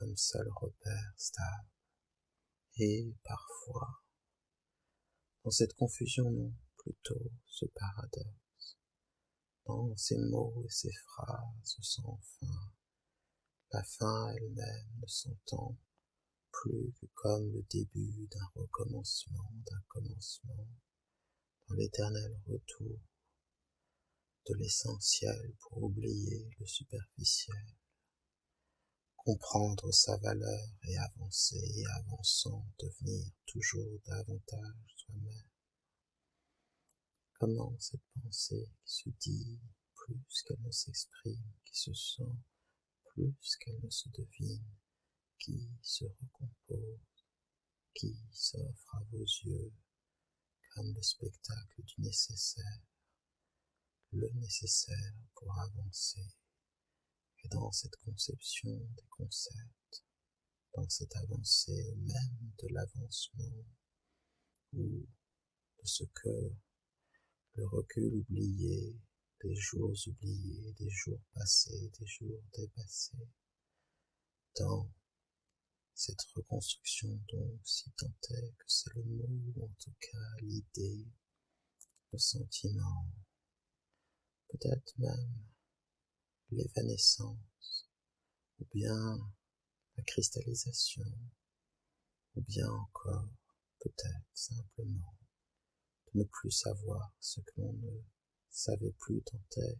comme seul repère stable. Et parfois, dans cette confusion, non, plutôt ce paradoxe, dans ces mots et ces phrases sans fin, la fin elle-même ne s'entend plus que comme le début d'un recommencement, d'un commencement, dans l'éternel retour de l'essentiel pour oublier le superficiel, comprendre sa valeur et avancer et avançant, devenir toujours davantage soi-même. Comment cette pensée qui se dit plus qu'elle ne s'exprime, qui se sent plus qu'elle ne se devine, qui se recompose, qui s'offre à vos yeux comme le spectacle du nécessaire, le nécessaire pour avancer, et dans cette conception des concepts, dans cette avancée même de l'avancement, ou de ce que le recul oublié, des jours oubliés, des jours passés, des jours dépassés, dans cette reconstruction donc, si tant est que c'est le mot, ou en tout cas l'idée, le sentiment, peut-être même l'évanescence, ou bien la cristallisation, ou bien encore, peut-être simplement, de ne plus savoir ce que l'on ne savait plus tant est,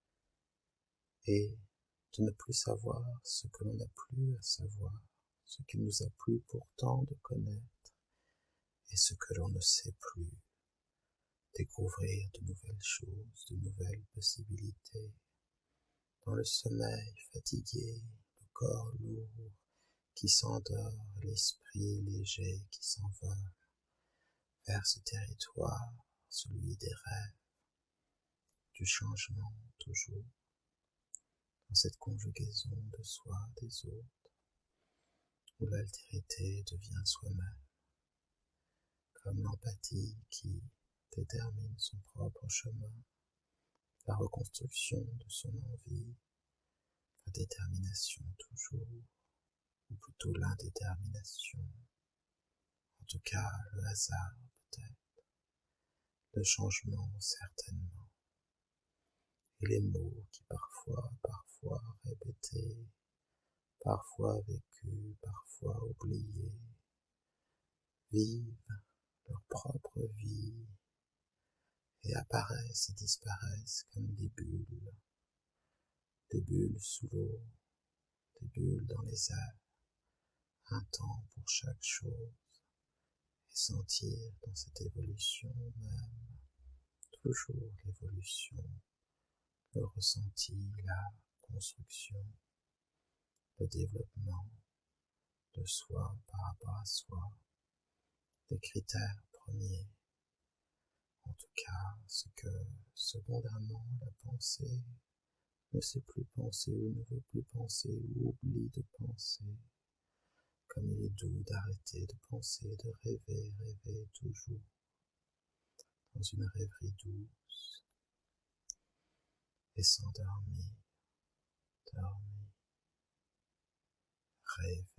et de ne plus savoir ce que l'on n'a plus à savoir, ce qu'il nous a plu pourtant de connaître, et ce que l'on ne sait plus, découvrir de nouvelles choses, de nouvelles possibilités, dans le sommeil fatigué, le corps lourd qui s'endort, l'esprit léger qui s'envole vers ce territoire, celui des rêves, du changement toujours, dans cette conjugaison de soi, des autres, où l'altérité devient soi-même, comme l'empathie qui détermine son propre chemin, la reconstruction de son envie, la détermination toujours, ou plutôt l'indétermination, en tout cas le hasard peut-être, le changement certainement, et les mots qui parfois, parfois répétés, parfois vécus, parfois oubliés, vivent leur propre vie et apparaissent et disparaissent comme des bulles, des bulles sous l'eau, des bulles dans les airs, un temps pour chaque chose, et sentir dans cette évolution même, toujours l'évolution, le ressenti, la construction, le développement de soi par rapport à soi, des critères premiers, en tout cas ce que secondairement la pensée ne sait plus penser ou ne veut plus penser ou oublie de penser, comme il est doux d'arrêter de penser, de rêver, rêver toujours, dans une rêverie douce, et s'endormir, dormir, rêver.